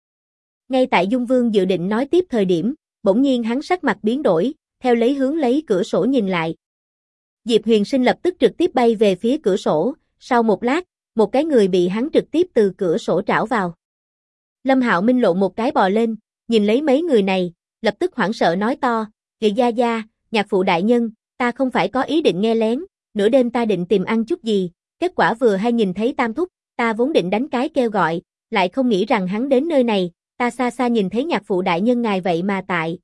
Ngay tại Dung Vương dự định nói tiếp thời điểm, bỗng nhiên hắn sắc mặt biến đổi, theo lấy hướng lấy cửa sổ nhìn lại. Diệp Huyền Sinh lập tức trực tiếp bay về phía cửa sổ, sau một lát, một cái người bị hắn trực tiếp từ cửa sổ trảo vào. Lâm Hạo Minh lộ một cái bò lên, nhìn lấy mấy người này, lập tức hoảng sợ nói to, "Người gia gia, nhạc phụ đại nhân, ta không phải có ý định nghe lén, nửa đêm ta định tìm ăn chút gì, kết quả vừa hay nhìn thấy Tam thúc, ta vốn định đánh cái kêu gọi, lại không nghĩ rằng hắn đến nơi này, ta xa xa nhìn thấy nhạc phụ đại nhân ngài vậy mà tại,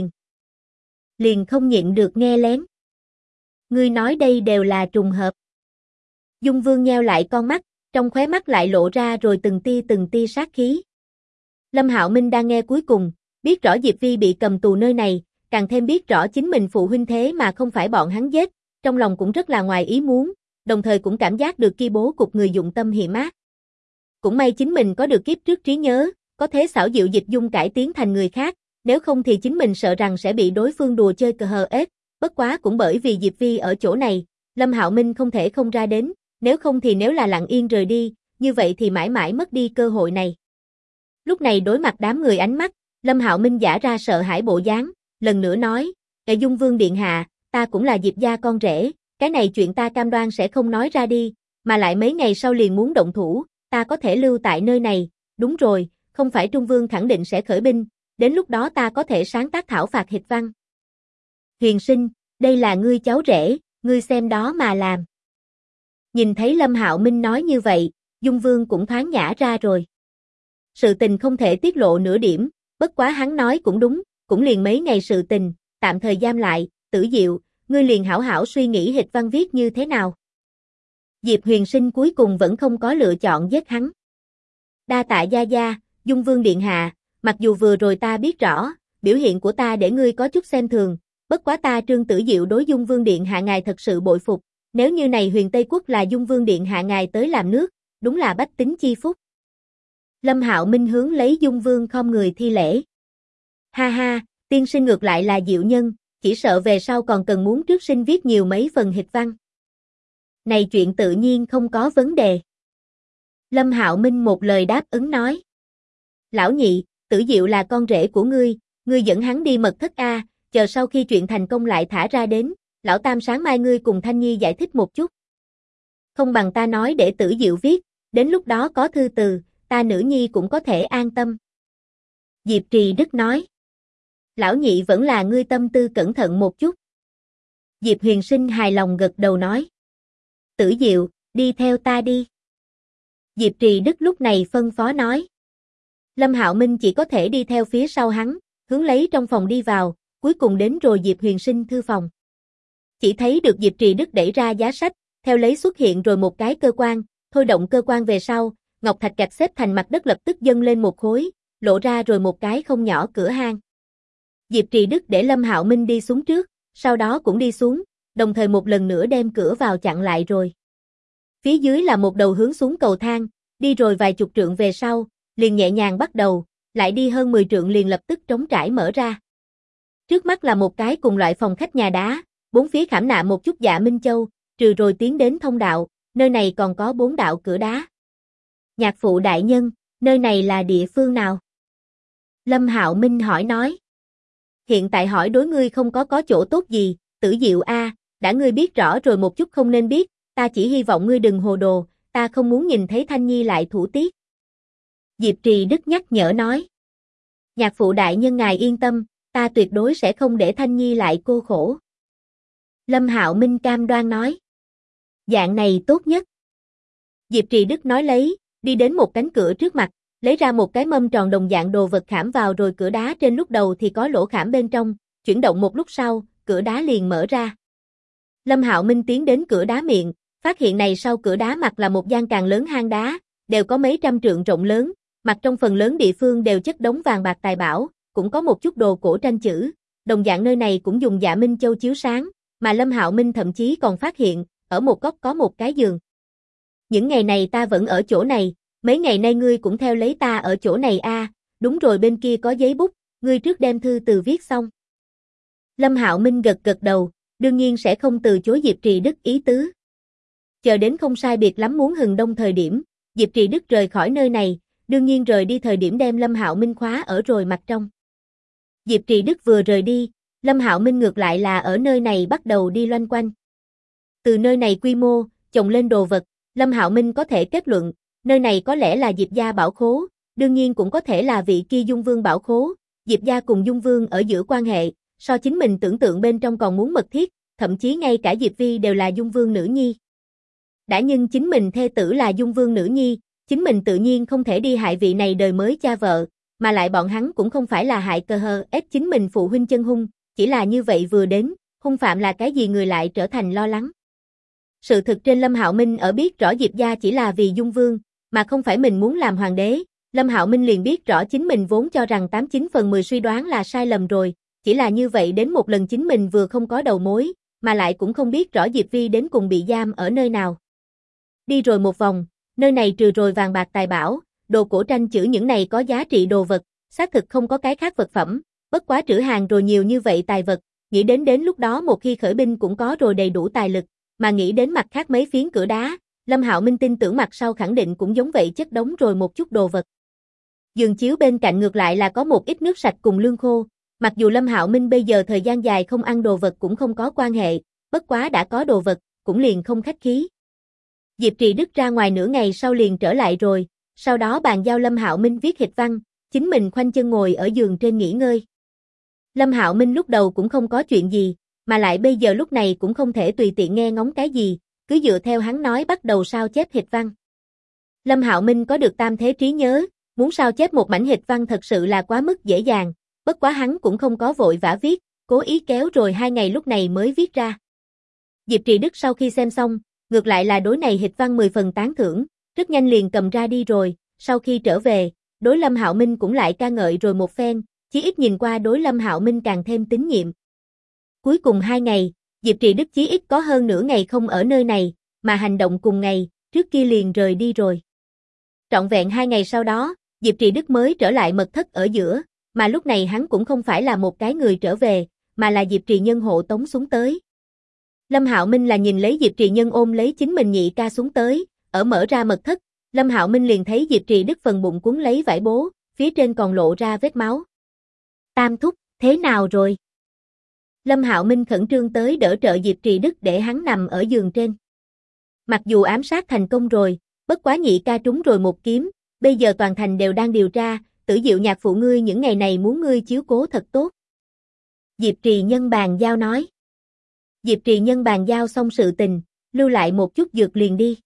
liền không nhịn được nghe lén." Ngươi nói đây đều là trùng hợp. Dung Vương nheo lại con mắt, trong khóe mắt lại lộ ra rồi từng tia sát khí. Lâm Hạo Minh đang nghe cuối cùng, biết rõ Diệp Vi bị cầm tù nơi này, càng thêm biết rõ chính mình phụ huynh thế mà không phải bọn hắn giết, trong lòng cũng rất là ngoài ý muốn, đồng thời cũng cảm giác được kia bố cục người dụng tâm hiểm ác. Cũng may chính mình có được kiếp trước trí nhớ, có thế xảo diệu dịch dung cải tiến thành người khác, nếu không thì chính mình sợ rằng sẽ bị đối phương đùa chơi cờ hờ ếch, bất quá cũng bởi vì Diệp Vi ở chỗ này, Lâm Hạo Minh không thể không ra đến, nếu không thì nếu là lặng yên rời đi, như vậy thì mãi mãi mất đi cơ hội này. Lúc này đối mặt đám người ánh mắt, Lâm Hạo Minh giả ra sợ hãi bộ dáng, lần nữa nói, Dung Vương điện hạ, ta cũng là Diệp gia con rể, cái này chuyện ta cam đoan sẽ không nói ra đi, mà lại mấy ngày sau liền muốn động thủ, ta có thể lưu tại nơi này, đúng rồi, không phải Trung Vương khẳng định sẽ khởi binh, đến lúc đó ta có thể sáng tác thảo phạt hịch văn. Huyền Sinh, đây là ngươi cháu rể, ngươi xem đó mà làm. Nhìn thấy Lâm Hạo Minh nói như vậy, Dung Vương cũng thoáng nhả ra rồi. Sự tình không thể tiết lộ nửa điểm, bất quá hắn nói cũng đúng, cũng liền mấy ngày sự tình, tạm thời giam lại, Tử Diệu, ngươi liền hảo hảo suy nghĩ hịch văn viết như thế nào. Diệp Huyền Sinh cuối cùng vẫn không có lựa chọn giết hắn. Đa tạ gia gia, Dung Vương điện hạ, mặc dù vừa rồi ta biết rõ, biểu hiện của ta để ngươi có chút xem thường, bất quá ta Trương Tử Diệu đối Dung Vương điện hạ ngài thật sự bội phục, nếu như này Huyền Tây Quốc là Dung Vương điện hạ ngài tới làm nước, đúng là bách tính chi phúc. Lâm Hạo Minh hướng lấy Dung Vương khom người thi lễ. Ha ha, tiên sinh ngược lại là diệu nhân, chỉ sợ về sau còn cần muốn trước sinh viết nhiều mấy phần hịch văn. Này chuyện tự nhiên không có vấn đề. Lâm Hạo Minh một lời đáp ứng nói. Lão nhị, Tử Diệu là con rể của ngươi dẫn hắn đi mật thất A, chờ sau khi chuyện thành công lại thả ra đến, lão tam sáng mai ngươi cùng Thanh Nhi giải thích một chút. Không bằng ta nói để Tử Diệu viết, đến lúc đó có thư từ, ta nữ nhi cũng có thể an tâm. Diệp Trì Đức nói. Lão nhị vẫn là ngươi tâm tư cẩn thận một chút. Diệp Huyền Sinh hài lòng gật đầu nói. Tử Diệu, đi theo ta đi. Diệp Trì Đức lúc này phân phó nói. Lâm Hạo Minh chỉ có thể đi theo phía sau hắn, hướng lấy trong phòng đi vào, cuối cùng đến rồi Diệp Huyền Sinh thư phòng. Chỉ thấy được Diệp Trì Đức đẩy ra giá sách, theo lấy xuất hiện rồi một cái cơ quan, thôi động cơ quan về sau, ngọc thạch gạch xếp thành mặt đất lập tức dâng lên một khối, lộ ra rồi một cái không nhỏ cửa hang. Diệp Trì Đức để Lâm Hạo Minh đi xuống trước, sau đó cũng đi xuống, đồng thời một lần nữa đem cửa vào chặn lại rồi. Phía dưới là một đầu hướng xuống cầu thang, đi rồi vài chục trượng về sau, liền nhẹ nhàng bắt đầu, lại đi hơn 10 trượng liền lập tức trống trải mở ra. Trước mắt là một cái cùng loại phòng khách nhà đá, bốn phía khảm nạm một chút dạ minh châu, trừ rồi tiến đến thông đạo, nơi này còn có 4 đạo cửa đá. Nhạc phụ đại nhân, nơi này là địa phương nào? Lâm Hạo Minh hỏi nói. Hiện tại hỏi đối ngươi không có chỗ tốt gì, Tử Diệu a, đã ngươi biết rõ rồi một chút không nên biết, ta chỉ hy vọng ngươi đừng hồ đồ, ta không muốn nhìn thấy Thanh Nhi lại thủ tiết. Diệp Trì Đức nhắc nhở nói. Nhạc phụ đại nhân ngài yên tâm, ta tuyệt đối sẽ không để Thanh Nhi lại cô khổ. Lâm Hạo Minh cam đoan nói. Dạng này tốt nhất. Diệp Trì Đức nói lấy, đi đến một cánh cửa trước mặt, lấy ra một cái mâm tròn đồng dạng đồ vật khảm vào rồi cửa đá trên lúc đầu thì có lỗ khảm bên trong, chuyển động một lúc sau, cửa đá liền mở ra. Lâm Hạo Minh tiến đến cửa đá miệng, phát hiện này sau cửa đá mặt là một gian càng lớn hang đá, đều có mấy trăm trượng rộng lớn, mặt trong phần lớn địa phương đều chất đống vàng bạc tài bảo, cũng có một chút đồ cổ tranh chữ, đồng dạng nơi này cũng dùng dạ minh châu chiếu sáng, mà Lâm Hạo Minh thậm chí còn phát hiện, ở một góc có một cái giường. Những ngày này ta vẫn ở chỗ này, mấy ngày nay ngươi cũng theo lấy ta ở chỗ này a, đúng rồi bên kia có giấy bút, ngươi trước đem thư từ viết xong. Lâm Hạo Minh gật gật đầu, đương nhiên sẽ không từ chối Diệp Trì Đức ý tứ. Chờ đến không sai biệt lắm muốn hừng đông thời điểm, Diệp Trì Đức rời khỏi nơi này, đương nhiên rời đi thời điểm đem Lâm Hạo Minh khóa ở rồi mặt trong. Diệp Trì Đức vừa rời đi, Lâm Hạo Minh ngược lại là ở nơi này bắt đầu đi loanh quanh. Từ nơi này quy mô, chồng lên đồ vật, Lâm Hạo Minh có thể kết luận, nơi này có lẽ là Diệp gia bảo khố, đương nhiên cũng có thể là vị kia Dung Vương bảo khố, Diệp gia cùng Dung Vương ở giữa quan hệ, so chính mình tưởng tượng bên trong còn muốn mật thiết, thậm chí ngay cả Diệp Vi đều là Dung Vương nữ nhi. Đã nhưng chính mình thê tử là Dung Vương nữ nhi, chính mình tự nhiên không thể đi hại vị này đời mới cha vợ, mà lại bọn hắn cũng không phải là hại cờ hờ ép chính mình phụ huynh chân hung, chỉ là như vậy vừa đến, hung phạm là cái gì người lại trở thành lo lắng. Sự thực trên Lâm Hạo Minh ở biết rõ Diệp gia chỉ là vì Dung Vương, mà không phải mình muốn làm hoàng đế, Lâm Hạo Minh liền biết rõ chính mình vốn cho rằng 89 phần 10 suy đoán là sai lầm rồi, chỉ là như vậy đến một lần chính mình vừa không có đầu mối, mà lại cũng không biết rõ Diệp Vi đến cùng bị giam ở nơi nào. Đi rồi một vòng, nơi này trừ rồi vàng bạc tài bảo, đồ cổ tranh chữ những này có giá trị đồ vật, xác thực không có cái khác vật phẩm, bất quá trữ hàng rồi nhiều như vậy tài vật, nghĩ đến lúc đó một khi khởi binh cũng có rồi đầy đủ tài lực, mà nghĩ đến mặt khác mấy phiến cửa đá, Lâm Hạo Minh tin tưởng mặt sau khẳng định cũng giống vậy chất đống rồi một chút đồ vật. Giường chiếu bên cạnh ngược lại là có một ít nước sạch cùng lương khô, mặc dù Lâm Hạo Minh bây giờ thời gian dài không ăn đồ vật cũng không có quan hệ, bất quá đã có đồ vật, cũng liền không khách khí. Diệp Trì Đức ra ngoài nửa ngày sau liền trở lại rồi, sau đó bàn giao Lâm Hạo Minh viết hịch văn, chính mình khoanh chân ngồi ở giường trên nghỉ ngơi. Lâm Hạo Minh lúc đầu cũng không có chuyện gì, mà lại bây giờ lúc này cũng không thể tùy tiện nghe ngóng cái gì, cứ dựa theo hắn nói bắt đầu sao chép hịch văn. Lâm Hạo Minh có được tam thế trí nhớ, muốn sao chép một mảnh hịch văn thật sự là quá mức dễ dàng, bất quá hắn cũng không có vội vã viết, cố ý kéo rồi 2 ngày lúc này mới viết ra. Diệp Trì Đức sau khi xem xong, ngược lại là đối này hịch văn 10 phần tán thưởng, rất nhanh liền cầm ra đi rồi, sau khi trở về, đối Lâm Hạo Minh cũng lại ca ngợi rồi một phen, chí ít nhìn qua đối Lâm Hạo Minh càng thêm tín nhiệm. Cuối cùng 2 ngày, Diệp Trì Đức chí ít có hơn nửa ngày không ở nơi này, mà hành động cùng ngày, trước kia liền rời đi rồi. Trọn vẹn 2 ngày sau đó, Diệp Trì Đức mới trở lại mật thất ở giữa, mà lúc này hắn cũng không phải là một cái người trở về, mà là Diệp Trì Nhân hộ tống xuống tới. Lâm Hạo Minh là nhìn lấy Diệp Trì Nhân ôm lấy chính mình nhị ca xuống tới, ở mở ra mật thất, Lâm Hạo Minh liền thấy Diệp Trì Đức phần bụng cuốn lấy vải bố, phía trên còn lộ ra vết máu. Tam thúc, thế nào rồi? Lâm Hạo Minh khẩn trương tới đỡ trợ Diệp Trì Đức để hắn nằm ở giường trên. Mặc dù ám sát thành công rồi, bất quá nhị ca trúng rồi một kiếm, bây giờ toàn thành đều đang điều tra, Tử Diệu nhạc phụ ngươi những ngày này muốn ngươi chiếu cố thật tốt. Diệp Trì Nhân bàn giao nói. Diệp Trì Nhân bàn giao xong sự tình, lưu lại một chút dược liền đi.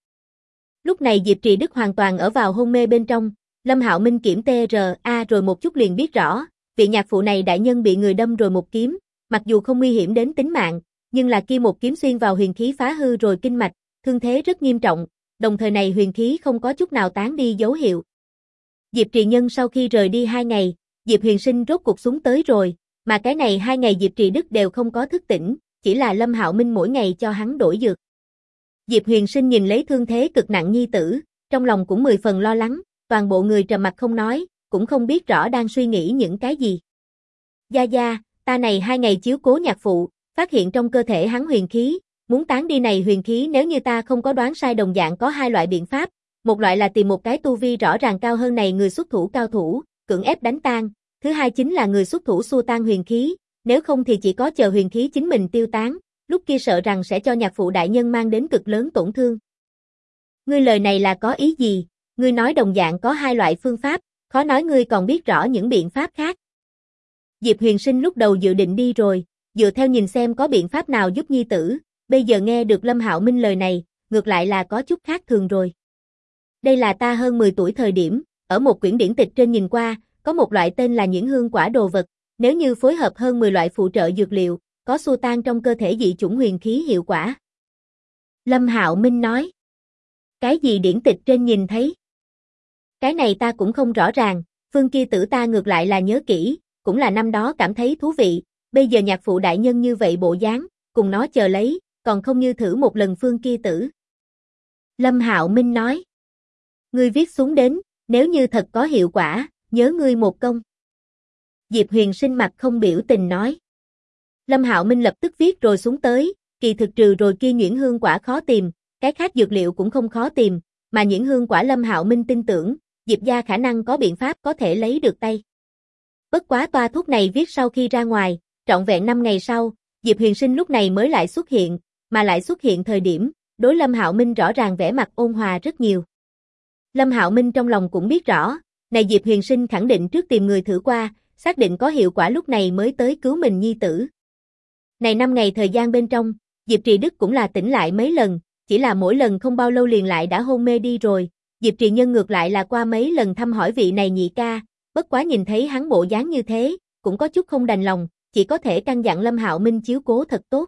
Lúc này Diệp Trì Đức hoàn toàn ở vào hôn mê bên trong, Lâm Hạo Minh kiểm TRA rồi một chút liền biết rõ, vị nhạc phụ này đại nhân bị người đâm rồi một kiếm, mặc dù không nguy hiểm đến tính mạng, nhưng là kia một kiếm xuyên vào huyền khí phá hư rồi kinh mạch, thương thế rất nghiêm trọng, đồng thời này huyền khí không có chút nào tán đi dấu hiệu. Diệp Trì Nhân sau khi rời đi 2 ngày, Diệp Huyền Sinh rốt cuộc xuống tới rồi, mà cái này 2 ngày Diệp Trì Đức đều không có thức tỉnh, chỉ là Lâm Hạo Minh mỗi ngày cho hắn đổi dược. Diệp Huyền Sinh nhìn lấy thương thế cực nặng nhi tử, trong lòng cũng 10 phần lo lắng, toàn bộ người trầm mặc không nói, cũng không biết rõ đang suy nghĩ những cái gì. Gia Gia, ta này 2 ngày chiếu cố nhạc phụ, phát hiện trong cơ thể hắn huyền khí, muốn tán đi này huyền khí nếu như ta không có đoán sai đồng dạng có 2 loại biện pháp, một loại là tìm một cái tu vi rõ ràng cao hơn này người xuất thủ cao thủ, cưỡng ép đánh tan, thứ hai chính là người xuất thủ xua tan huyền khí, nếu không thì chỉ có chờ huyền khí chính mình tiêu tán, lúc kia sợ rằng sẽ cho nhạc phụ đại nhân mang đến cực lớn tổn thương. Ngươi lời này là có ý gì? Ngươi nói đồng dạng có 2 loại phương pháp, khó nói ngươi còn biết rõ những biện pháp khác. Diệp Huyền Sinh lúc đầu dự định đi rồi, dựa theo nhìn xem có biện pháp nào giúp nhi tử, bây giờ nghe được Lâm Hạo Minh lời này, ngược lại là có chút khác thường rồi. Đây là ta hơn 10 tuổi thời điểm, ở một quyển điển tịch trên nhìn qua, có một loại tên là nhuyễn hương quả đồ vật, nếu như phối hợp hơn 10 loại phụ trợ dược liệu, có xua tan trong cơ thể dị chủng huyền khí hiệu quả. Lâm Hạo Minh nói. Cái gì điển tịch trên nhìn thấy? Cái này ta cũng không rõ ràng, phương kia tử ta ngược lại là nhớ kỹ, cũng là năm đó cảm thấy thú vị, bây giờ nhạc phụ đại nhân như vậy bộ dáng, cùng nó chờ lấy, còn không như thử một lần phương kia tử. Lâm Hạo Minh nói. Ngươi viết xuống đến, nếu như thật có hiệu quả, nhớ ngươi một công. Diệp Huyền Sinh mặt không biểu tình nói. Lâm Hạo Minh lập tức viết rồi xuống tới, kỳ thực trừ rồi kia nhuyễn hương quả khó tìm, cái khác dược liệu cũng không khó tìm, mà nhuyễn hương quả Lâm Hạo Minh tin tưởng, Diệp gia khả năng có biện pháp có thể lấy được tay. Bất quá toa thuốc này viết sau khi ra ngoài, trọn vẹn 5 ngày sau, Diệp Huyền Sinh lúc này mới lại xuất hiện, mà lại xuất hiện thời điểm, đối Lâm Hạo Minh rõ ràng vẻ mặt ôn hòa rất nhiều. Lâm Hạo Minh trong lòng cũng biết rõ, này Diệp Huyền Sinh khẳng định trước tìm người thử qua, xác định có hiệu quả lúc này mới tới cứu mình nhi tử. Này 5 ngày thời gian bên trong, Diệp Trì Đức cũng là tỉnh lại mấy lần, chỉ là mỗi lần không bao lâu liền lại đã hôn mê đi rồi, Diệp Trì Nhân ngược lại là qua mấy lần thăm hỏi vị này nhị ca, bất quá nhìn thấy hắn bộ dáng như thế, cũng có chút không đành lòng, chỉ có thể căn dặn Lâm Hạo Minh chiếu cố thật tốt.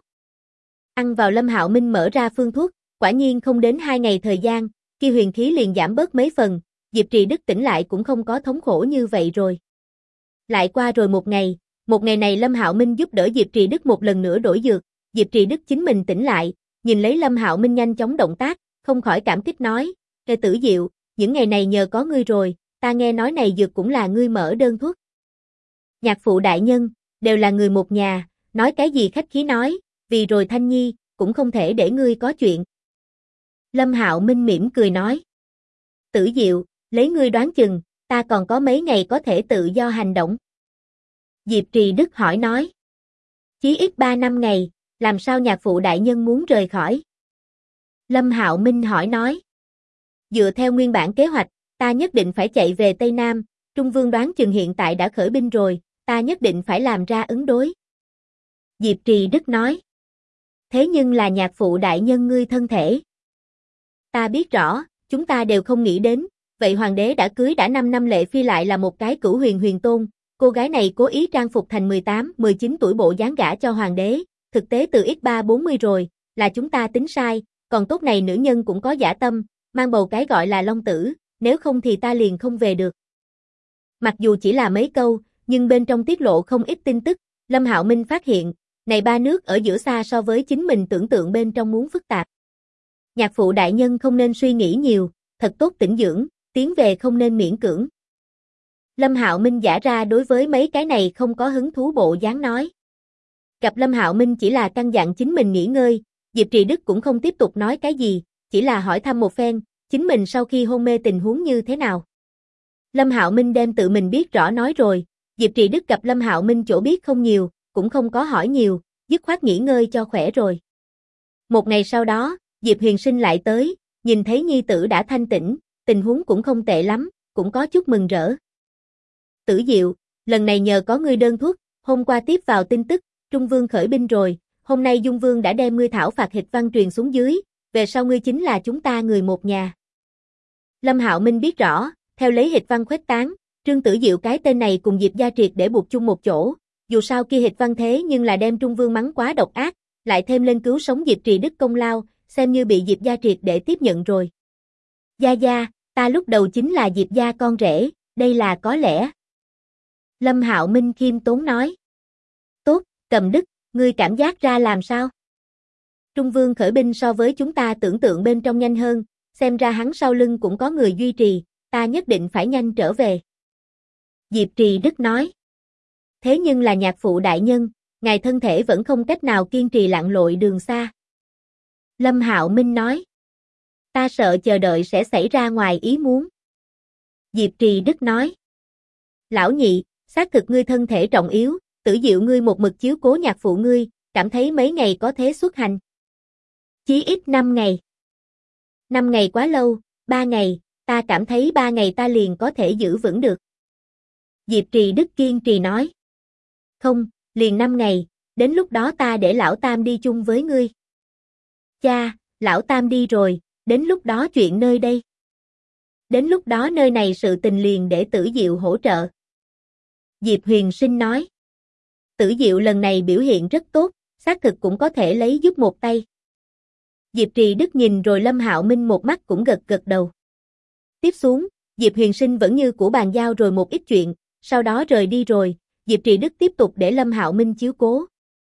Ăn vào Lâm Hạo Minh mở ra phương thuốc, quả nhiên không đến 2 ngày thời gian, kia huyền khí liền giảm bớt mấy phần, Diệp Trì Đức tỉnh lại cũng không có thống khổ như vậy rồi. Lại qua rồi một ngày này Lâm Hạo Minh giúp đỡ Diệp Trì Đức một lần nữa đổi dược, Diệp Trì Đức chính mình tỉnh lại, nhìn lấy Lâm Hạo Minh nhanh chóng động tác, không khỏi cảm kích nói, Kê Tử Diệu, những ngày này nhờ có ngươi rồi, ta nghe nói này dược cũng là ngươi mở đơn thuốc. Nhạc phụ đại nhân, đều là người một nhà, nói cái gì khách khí nói, vì rồi Thanh Nhi, cũng không thể để ngươi có chuyện. Lâm Hạo Minh mỉm cười nói. Tử Diệu, lấy ngươi đoán chừng, ta còn có mấy ngày có thể tự do hành động. Diệp Trì Đức hỏi nói. Chí ít 3-5 ngày, làm sao nhạc phụ đại nhân muốn rời khỏi? Lâm Hạo Minh hỏi nói. Dựa theo nguyên bản kế hoạch, ta nhất định phải chạy về Tây Nam, Trung Vương đoán chừng hiện tại đã khởi binh rồi, ta nhất định phải làm ra ứng đối. Diệp Trì Đức nói. Thế nhưng là nhạc phụ đại nhân ngươi thân thể. Ta biết rõ, chúng ta đều không nghĩ đến, vậy hoàng đế đã cưới đã 5 năm Lệ Phi lại là một cái Cửu Huyền Huyền Tôn, cô gái này cố ý trang phục thành 18, 19 tuổi bộ dáng gả cho hoàng đế, thực tế từ X3 40 rồi, là chúng ta tính sai, còn tốt này nữ nhân cũng có dã tâm, mang bầu cái gọi là Long Tử, nếu không thì ta liền không về được. Mặc dù chỉ là mấy câu, nhưng bên trong tiết lộ không ít tin tức, Lâm Hạo Minh phát hiện, này ba nước ở giữa xa so với chính mình tưởng tượng bên trong muốn phức tạp. Nhạc phụ đại nhân không nên suy nghĩ nhiều, thật tốt tĩnh dưỡng, tiến về không nên miễn cưỡng. Lâm Hạo Minh giả ra đối với mấy cái này không có hứng thú bộ dáng nói. Gặp Lâm Hạo Minh chỉ là căn dặn chính mình nghỉ ngơi, Diệp Trì Đức cũng không tiếp tục nói cái gì, chỉ là hỏi thăm một phen, chính mình sau khi hôn mê tình huống như thế nào. Lâm Hạo Minh đem tự mình biết rõ nói rồi, Diệp Trì Đức gặp Lâm Hạo Minh chỗ biết không nhiều, cũng không có hỏi nhiều, dứt khoát nghỉ ngơi cho khỏe rồi. Một ngày sau đó, Diệp Huyền Sinh lại tới, nhìn thấy nhi tử đã thanh tĩnh, tình huống cũng không tệ lắm, cũng có chút mừng rỡ. Tử Diệu, lần này nhờ có ngươi đơn thuốc, hôm qua tiếp vào tin tức, Trung Vương khởi binh rồi, hôm nay Dung Vương đã đem ngươi thảo phạt hịch văn truyền xuống dưới, về sau ngươi chính là chúng ta người một nhà. Lâm Hạo Minh biết rõ, theo lấy hịch văn khuếch tán, Trương Tử Diệu cái tên này cùng Diệp gia triệt để buộc chung một chỗ, dù sao kia hịch văn thế nhưng là đem Trung Vương mắng quá độc ác, lại thêm lên cứu sống Diệp Trì Đức công lao, xem như bị Diệp gia triệt để tiếp nhận rồi. Gia Gia, ta lúc đầu chính là Diệp gia con rể, đây là có lẽ. Lâm Hạo Minh khiêm tốn nói. Tốt, Cầm Đức, ngươi cảm giác ra làm sao? Trung Vương khởi binh so với chúng ta tưởng tượng bên trong nhanh hơn, xem ra hắn sau lưng cũng có người duy trì, ta nhất định phải nhanh trở về. Diệp Trì Đức nói. Thế nhưng là nhạc phụ đại nhân, ngài thân thể vẫn không cách nào kiên trì lặn lội đường xa. Lâm Hạo Minh nói. Ta sợ chờ đợi sẽ xảy ra ngoài ý muốn. Diệp Trì Đức nói. Lão nhị, xác thực ngươi thân thể trọng yếu, Tử Diệu ngươi một mực chiếu cố nhạc phụ ngươi, cảm thấy mấy ngày có thể xuất hành. Chí ít 5 ngày. 5 ngày quá lâu, 3 ngày, ta cảm thấy 3 ngày ta liền có thể giữ vững được. Diệp Trì Đức kiên trì nói. Không, liền 5 ngày, đến lúc đó ta để lão Tam đi chung với ngươi. Cha, lão Tam đi rồi, đến lúc đó chuyện nơi đây. Đến lúc đó nơi này sự tình liền để Tử Diệu hỗ trợ. Diệp Huyền Sinh nói. Tử Diệu lần này biểu hiện rất tốt, xác thực cũng có thể lấy giúp một tay. Diệp Trì Đức nhìn rồi Lâm Hạo Minh một mắt cũng gật gật đầu. Tiếp xuống, Diệp Huyền Sinh vẫn như cũ bàn giao rồi một ít chuyện, sau đó rời đi rồi, Diệp Trì Đức tiếp tục để Lâm Hạo Minh chiếu cố.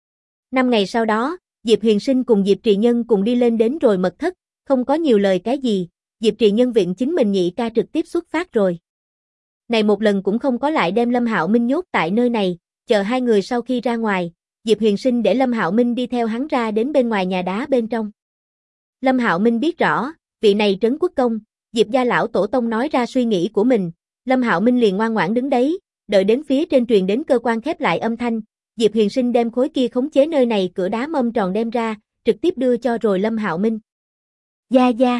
5 ngày sau đó, Diệp Huyền Sinh cùng Diệp Trì Nhân cùng đi lên đến rồi mật thất, không có nhiều lời cái gì, Diệp Trì Nhân viện chính mình nhị ca trực tiếp xuất phát rồi. Này một lần cũng không có lại đem Lâm Hạo Minh nhốt tại nơi này, chờ hai người sau khi ra ngoài, Diệp Huyền Sinh để Lâm Hạo Minh đi theo hắn ra đến bên ngoài nhà đá bên trong. Lâm Hạo Minh biết rõ, vị này trấn quốc công, Diệp gia lão tổ tông nói ra suy nghĩ của mình, Lâm Hạo Minh liền ngoan ngoãn đứng đấy, đợi đến phía trên truyền đến cơ quan khép lại âm thanh, Diệp Huyền Sinh đem khối kia khống chế nơi này cửa đá mâm tròn đem ra, trực tiếp đưa cho rồi Lâm Hạo Minh. Gia Gia.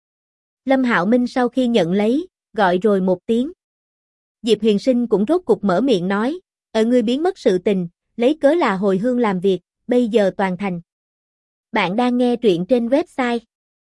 Lâm Hạo Minh sau khi nhận lấy, gọi rồi một tiếng. Diệp Huyền Sinh cũng rốt cục mở miệng nói, ở ngươi biến mất sự tình, lấy cớ là hồi hương làm việc, bây giờ toàn thành. Bạn đang nghe truyện trên website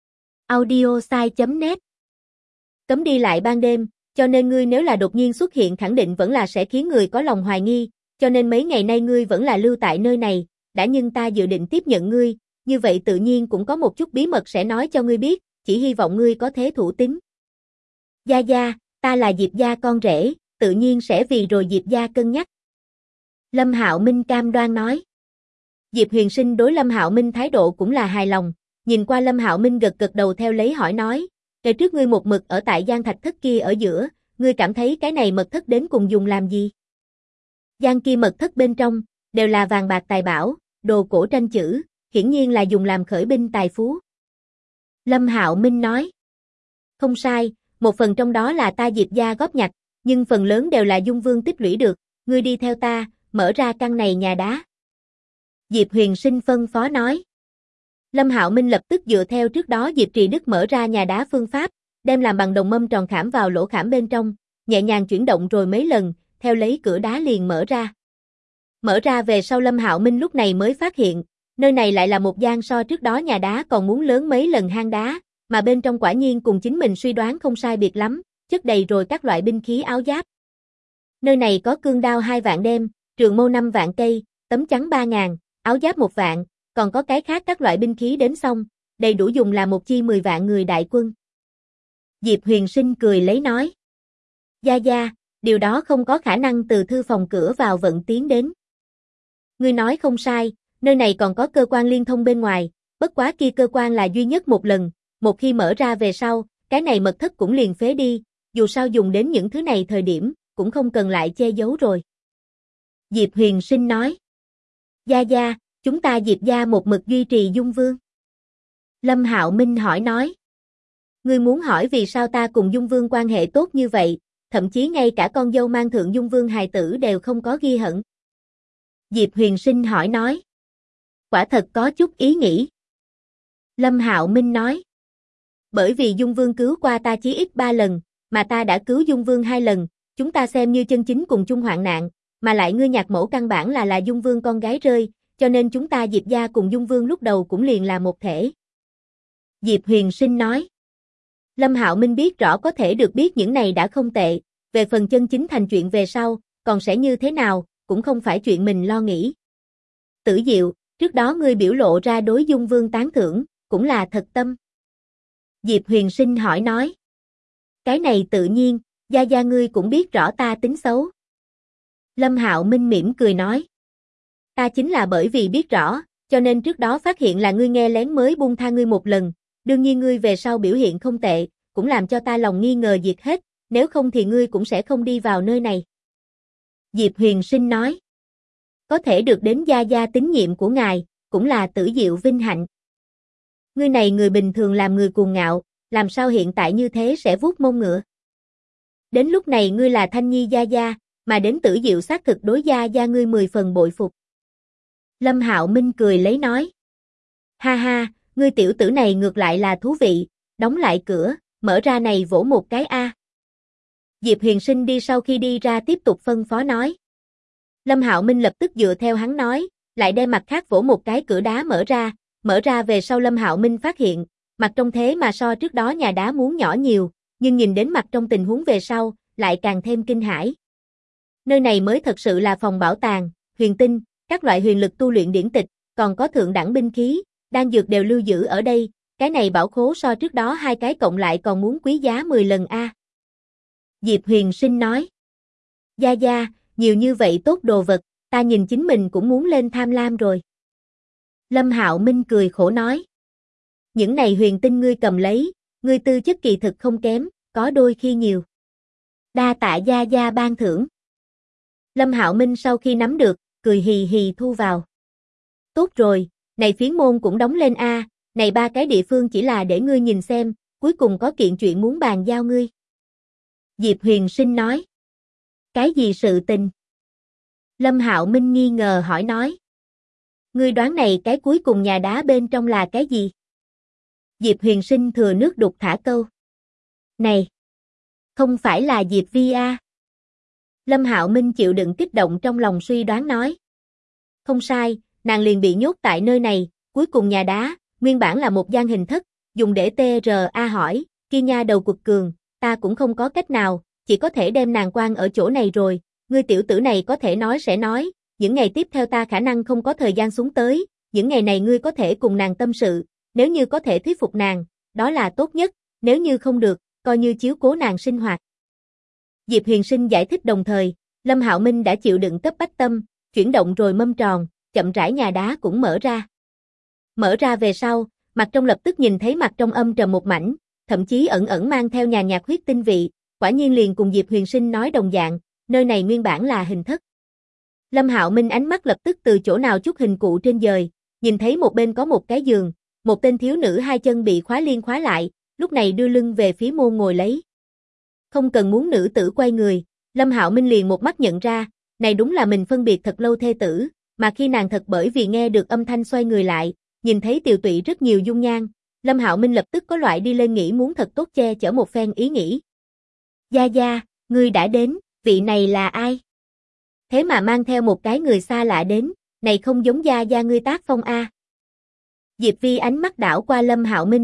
audiosai.net. Cấm đi lại ban đêm, cho nên ngươi nếu là đột nhiên xuất hiện khẳng định vẫn là sẽ khiến người có lòng hoài nghi, cho nên mấy ngày nay ngươi vẫn là lưu tại nơi này, đã nhưng ta dự định tiếp nhận ngươi, như vậy tự nhiên cũng có một chút bí mật sẽ nói cho ngươi biết, chỉ hy vọng ngươi có thể thủ tín. Gia Gia, ta là Diệp gia con rể, tự nhiên sẽ vì rồi Diệp gia cân nhắc. Lâm Hạo Minh cam đoan nói. Diệp Huyền Sinh đối Lâm Hạo Minh thái độ cũng là hài lòng, nhìn qua Lâm Hạo Minh gật gật đầu theo lấy hỏi nói, ngày trước ngươi một mực ở tại gian thạch thất kia ở giữa, ngươi cảm thấy cái này mật thất đến cùng dùng làm gì? Gian kia mật thất bên trong, đều là vàng bạc tài bảo, đồ cổ tranh chữ, hiển nhiên là dùng làm khởi binh tài phú. Lâm Hạo Minh nói. Không sai, một phần trong đó là ta Diệp gia góp nhặt, nhưng phần lớn đều là Dung Vương tích lũy được, ngươi đi theo ta, mở ra căn này nhà đá. Diệp Huyền Sinh phân phó nói. Lâm Hạo Minh lập tức dựa theo trước đó Diệp Trì Đức mở ra nhà đá phương pháp, đem làm bằng đồng mâm tròn khảm vào lỗ khảm bên trong, nhẹ nhàng chuyển động rồi mấy lần, theo lấy cửa đá liền mở ra. Mở ra về sau Lâm Hạo Minh lúc này mới phát hiện, nơi này lại là một gian so trước đó nhà đá còn muốn lớn mấy lần hang đá, mà bên trong quả nhiên cùng chính mình suy đoán không sai biệt lắm, chất đầy rồi các loại binh khí áo giáp. Nơi này có cương đao 2 vạn đem, trường mâu 5 vạn cây, tấm chắn 3.000, áo giáp 1 vạn, còn có cái khác các loại binh khí đến xong, đầy đủ dùng là một chi 10 vạn người đại quân. Diệp Huyền Sinh cười lấy nói. Gia Gia, điều đó không có khả năng từ thư phòng cửa vào vận tiến đến. Ngươi nói không sai, nơi này còn có cơ quan liên thông bên ngoài, bất quá kia cơ quan là duy nhất một lần, một khi mở ra về sau, cái này mật thất cũng liền phế đi, dù sao dùng đến những thứ này thời điểm, cũng không cần lại che giấu rồi. Diệp Huyền Sinh nói. Gia Gia, chúng ta Diệp gia một mực duy trì Dung Vương. Lâm Hạo Minh hỏi nói. Ngươi muốn hỏi vì sao ta cùng Dung Vương quan hệ tốt như vậy, thậm chí ngay cả con dâu mang thượng Dung Vương hài tử đều không có ghi hận. Diệp Huyền Sinh hỏi nói. Quả thật có chút ý nghĩ. Lâm Hạo Minh nói. Bởi vì Dung Vương cứu qua ta chí ít 3 lần, mà ta đã cứu Dung Vương 2 lần, chúng ta xem như chân chính cùng chung hoạn nạn, mà lại ngươi nhạc mẫu căn bản là Dung Vương con gái rơi, cho nên chúng ta Diệp gia cùng Dung Vương lúc đầu cũng liền là một thể. Diệp Huyền Sinh nói. Lâm Hạo Minh biết rõ có thể được biết những này đã không tệ, về phần chân chính thành chuyện về sau, còn sẽ như thế nào, cũng không phải chuyện mình lo nghĩ. Tử Diệu, trước đó ngươi biểu lộ ra đối Dung Vương tán thưởng, cũng là thật tâm. Diệp Huyền Sinh hỏi nói. Cái này tự nhiên, Gia Gia ngươi cũng biết rõ ta tính xấu. Lâm Hạo Minh mỉm cười nói. Ta chính là bởi vì biết rõ, cho nên trước đó phát hiện là ngươi nghe lén mới buông tha ngươi một lần, đương nhiên ngươi về sau biểu hiện không tệ, cũng làm cho ta lòng nghi ngờ diệt hết, nếu không thì ngươi cũng sẽ không đi vào nơi này. Diệp Huyền Sinh nói. Có thể được đến Gia Gia tín nhiệm của ngài, cũng là Tử Diệu vinh hạnh. Ngươi này người bình thường làm người cuồng ngạo, làm sao hiện tại như thế sẽ vuốt mông ngựa. Đến lúc này ngươi là Thanh Nhi Gia Gia, mà đến Tử Diệu xác thực đối Gia Gia ngươi 10 phần bội phục. Lâm Hạo Minh cười lấy nói. Ha ha, ngươi tiểu tử này ngược lại là thú vị, đóng lại cửa, mở ra này vỗ một cái a. Diệp Huyền Sinh đi sau khi đi ra tiếp tục phân phó nói. Lâm Hạo Minh lập tức dựa theo hắn nói, lại đem mặt khác vỗ một cái cửa đá mở ra về sau Lâm Hạo Minh phát hiện, mặt trong thế mà so trước đó nhà đá muốn nhỏ nhiều, nhưng nhìn đến mặt trong tình huống về sau, lại càng thêm kinh hãi. Nơi này mới thật sự là phòng bảo tàng, huyền tinh, các loại huyền lực tu luyện điển tịch, còn có thượng đẳng binh khí, đan dược đều lưu giữ ở đây, cái này bảo khố so trước đó 2 cái cộng lại còn muốn quý giá 10 lần a. Diệp Huyền Sinh nói. Gia Gia, nhiều như vậy tốt đồ vật, ta nhìn chính mình cũng muốn lên tham lam rồi. Lâm Hạo Minh cười khổ nói. Những này huyền tinh ngươi cầm lấy, ngươi tư chất kỳ thực không kém, có đôi khi nhiều. Đa tạ Gia Gia ban thưởng. Lâm Hạo Minh sau khi nắm được, cười hì hì thu vào. Tốt rồi, này phiến môn cũng đóng lên a, này 3 cái địa phương chỉ là để ngươi nhìn xem, cuối cùng có kiện chuyện muốn bàn giao ngươi. Diệp Huyền Sinh nói. Cái gì sự tình? Lâm Hạo Minh nghi ngờ hỏi nói. Ngươi đoán này cái cuối cùng nhà đá bên trong là cái gì? Diệp Huyền Sinh thừa nước đục thả câu. Này! Không phải là Diệp Vi a? Lâm Hạo Minh chịu đựng kích động trong lòng suy đoán nói. Không sai, nàng liền bị nhốt tại nơi này, cuối cùng nhà đá, nguyên bản là một gian hình thất, dùng để TRA hỏi, kia nha đầu quật cường, ta cũng không có cách nào, chỉ có thể đem nàng quan ở chỗ này rồi, ngươi tiểu tử này có thể nói sẽ nói, những ngày tiếp theo ta khả năng không có thời gian xuống tới, những ngày này ngươi có thể cùng nàng tâm sự, nếu như có thể thuyết phục nàng, đó là tốt nhất, nếu như không được, coi như chiếu cố nàng sinh hoạt. Diệp Huyền Sinh giải thích đồng thời, Lâm Hạo Minh đã chịu đựng cấp bách tâm, chuyển động rồi mâm tròn, chậm rãi nhà đá cũng mở ra. Mở ra về sau, mặt trong lập tức nhìn thấy mặt trong âm trầm một mảnh, thậm chí ẩn ẩn mang theo nhàn nhạt huyết tinh vị, quả nhiên liền cùng Diệp Huyền Sinh nói đồng dạng, nơi này nguyên bản là hình thất. Lâm Hạo Minh ánh mắt lập tức từ chỗ nào chút hình cụ trên dời, nhìn thấy một bên có một cái giường, một tên thiếu nữ 2 chân bị khóa liên khóa lại, lúc này đưa lưng về phía môn ngồi lấy. Không cần muốn nữ tử quay người, Lâm Hạo Minh liền một mắt nhận ra, này đúng là mình phân biệt thật lâu thê tử, mà khi nàng thật bởi vì nghe được âm thanh xoay người lại, nhìn thấy tiều tụy rất nhiều dung nhan, Lâm Hạo Minh lập tức có loại đi lên nghĩ muốn thật tốt che chở một phen ý nghĩ. Gia Gia, ngươi đã đến, vị này là ai? Thế mà mang theo một cái người xa lạ đến, này không giống Gia Gia ngươi tác phong a. Diệp Vi ánh mắt đảo qua Lâm Hạo Minh,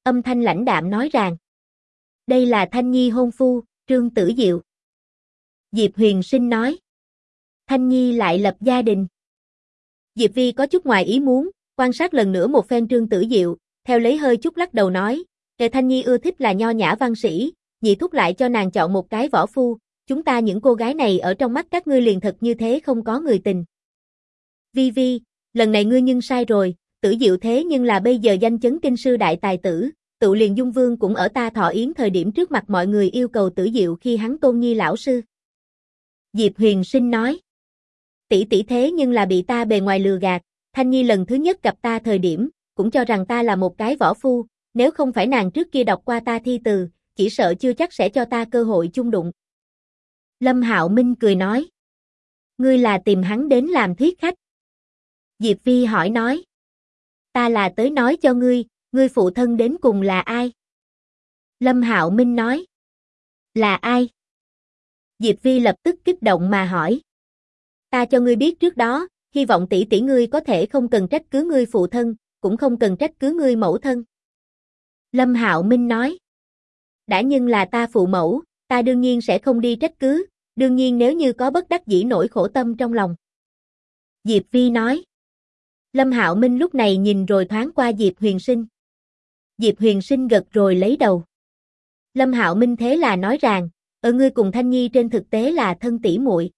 âm thanh lãnh đạm nói rằng. Đây là Thanh Nhi hôn phu, Trương Tử Diệu. Diệp Huyền Sinh nói. Thanh Nhi lại lập gia đình. Diệp Vi có chút ngoài ý muốn, quan sát lần nữa một phen Trương Tử Diệu, theo lấy hơi chút lắc đầu nói, kẻ Thanh Nhi ưa thích là nho nhã văn sĩ, nhị thúc lại cho nàng chọn một cái võ phu, chúng ta những cô gái này ở trong mắt các ngươi liền thật như thế không có người tình. Vi Vi, lần này ngươi nhưng sai rồi, Tử Diệu thế nhưng là bây giờ danh chấn kinh sư đại tài tử, Tựu liền Dung Vương cũng ở ta thọ yến thời điểm trước mặt mọi người yêu cầu Tử Diệu khi hắn tôn nhi lão sư. Diệp Huyền Sinh nói. Tỷ tỷ thế nhưng là bị ta bề ngoài lừa gạt, Thanh Nhi lần thứ nhất gặp ta thời điểm, cũng cho rằng ta là một cái võ phu, nếu không phải nàng trước kia đọc qua ta thi từ, chỉ sợ chưa chắc sẽ cho ta cơ hội chung đụng. Lâm Hạo Minh cười nói. Ngươi là tìm hắn đến làm thuyết khách. Diệp Vi hỏi nói. Ta là tới nói cho ngươi, ngươi phụ thân đến cùng là ai? Lâm Hạo Minh nói. Là ai? Diệp Vi lập tức kích động mà hỏi. Ta cho ngươi biết trước đó, hy vọng tỷ tỷ ngươi có thể không cần trách cứ ngươi phụ thân, cũng không cần trách cứ ngươi mẫu thân. Lâm Hạo Minh nói. Đã nhưng là ta phụ mẫu, ta đương nhiên sẽ không đi trách cứ, đương nhiên nếu như có bất đắc dĩ nỗi khổ tâm trong lòng. Diệp Vi nói. Lâm Hạo Minh lúc này nhìn rồi thoáng qua Diệp Huyền Sinh. Diệp Huyền Sinh gật rồi lấy đầu. Lâm Hạo Minh thế là nói rằng, ngươi cùng Thanh Nhi trên thực tế là thân tỷ muội.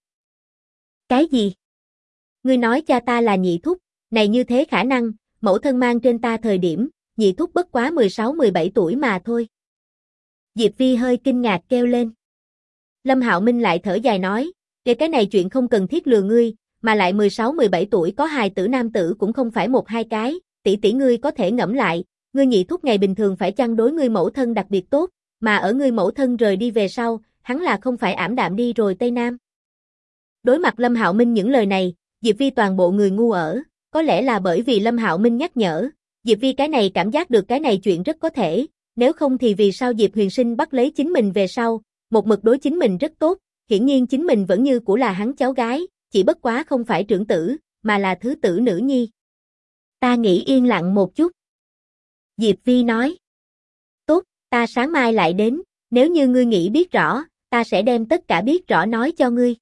Cái gì? Ngươi nói cha ta là nhị thúc, này như thế khả năng, mẫu thân mang trên ta thời điểm, nhị thúc bất quá 16-17 tuổi mà thôi. Diệp Vi hơi kinh ngạc kêu lên. Lâm Hạo Minh lại thở dài nói, cái này chuyện không cần thiết lừa ngươi, mà lại 16-17 tuổi có hài tử nam tử cũng không phải một hai cái, tỷ tỷ ngươi có thể ngẫm lại, ngươi nhị thúc ngày bình thường phải chăng đối ngươi mẫu thân đặc biệt tốt, mà ở ngươi mẫu thân rời đi về sau, hắn là không phải ảm đạm đi rồi Tây Nam. Đối mặt Lâm Hạo Minh những lời này, Diệp Vi toàn bộ người ngu ở, có lẽ là bởi vì Lâm Hạo Minh nhắc nhở, Diệp Vi cái này cảm giác được cái này chuyện rất có thể, nếu không thì vì sao Diệp Huyền Sinh bắt lấy chính mình về sau, một mực đối chính mình rất tốt, hiển nhiên chính mình vẫn như cũ là hắn cháu gái, chỉ bất quá không phải trưởng tử, mà là thứ tử nữ nhi. Ta nghĩ yên lặng một chút. Diệp Vi nói. Tốt, ta sáng mai lại đến, nếu như ngươi nghĩ biết rõ, ta sẽ đem tất cả biết rõ nói cho ngươi.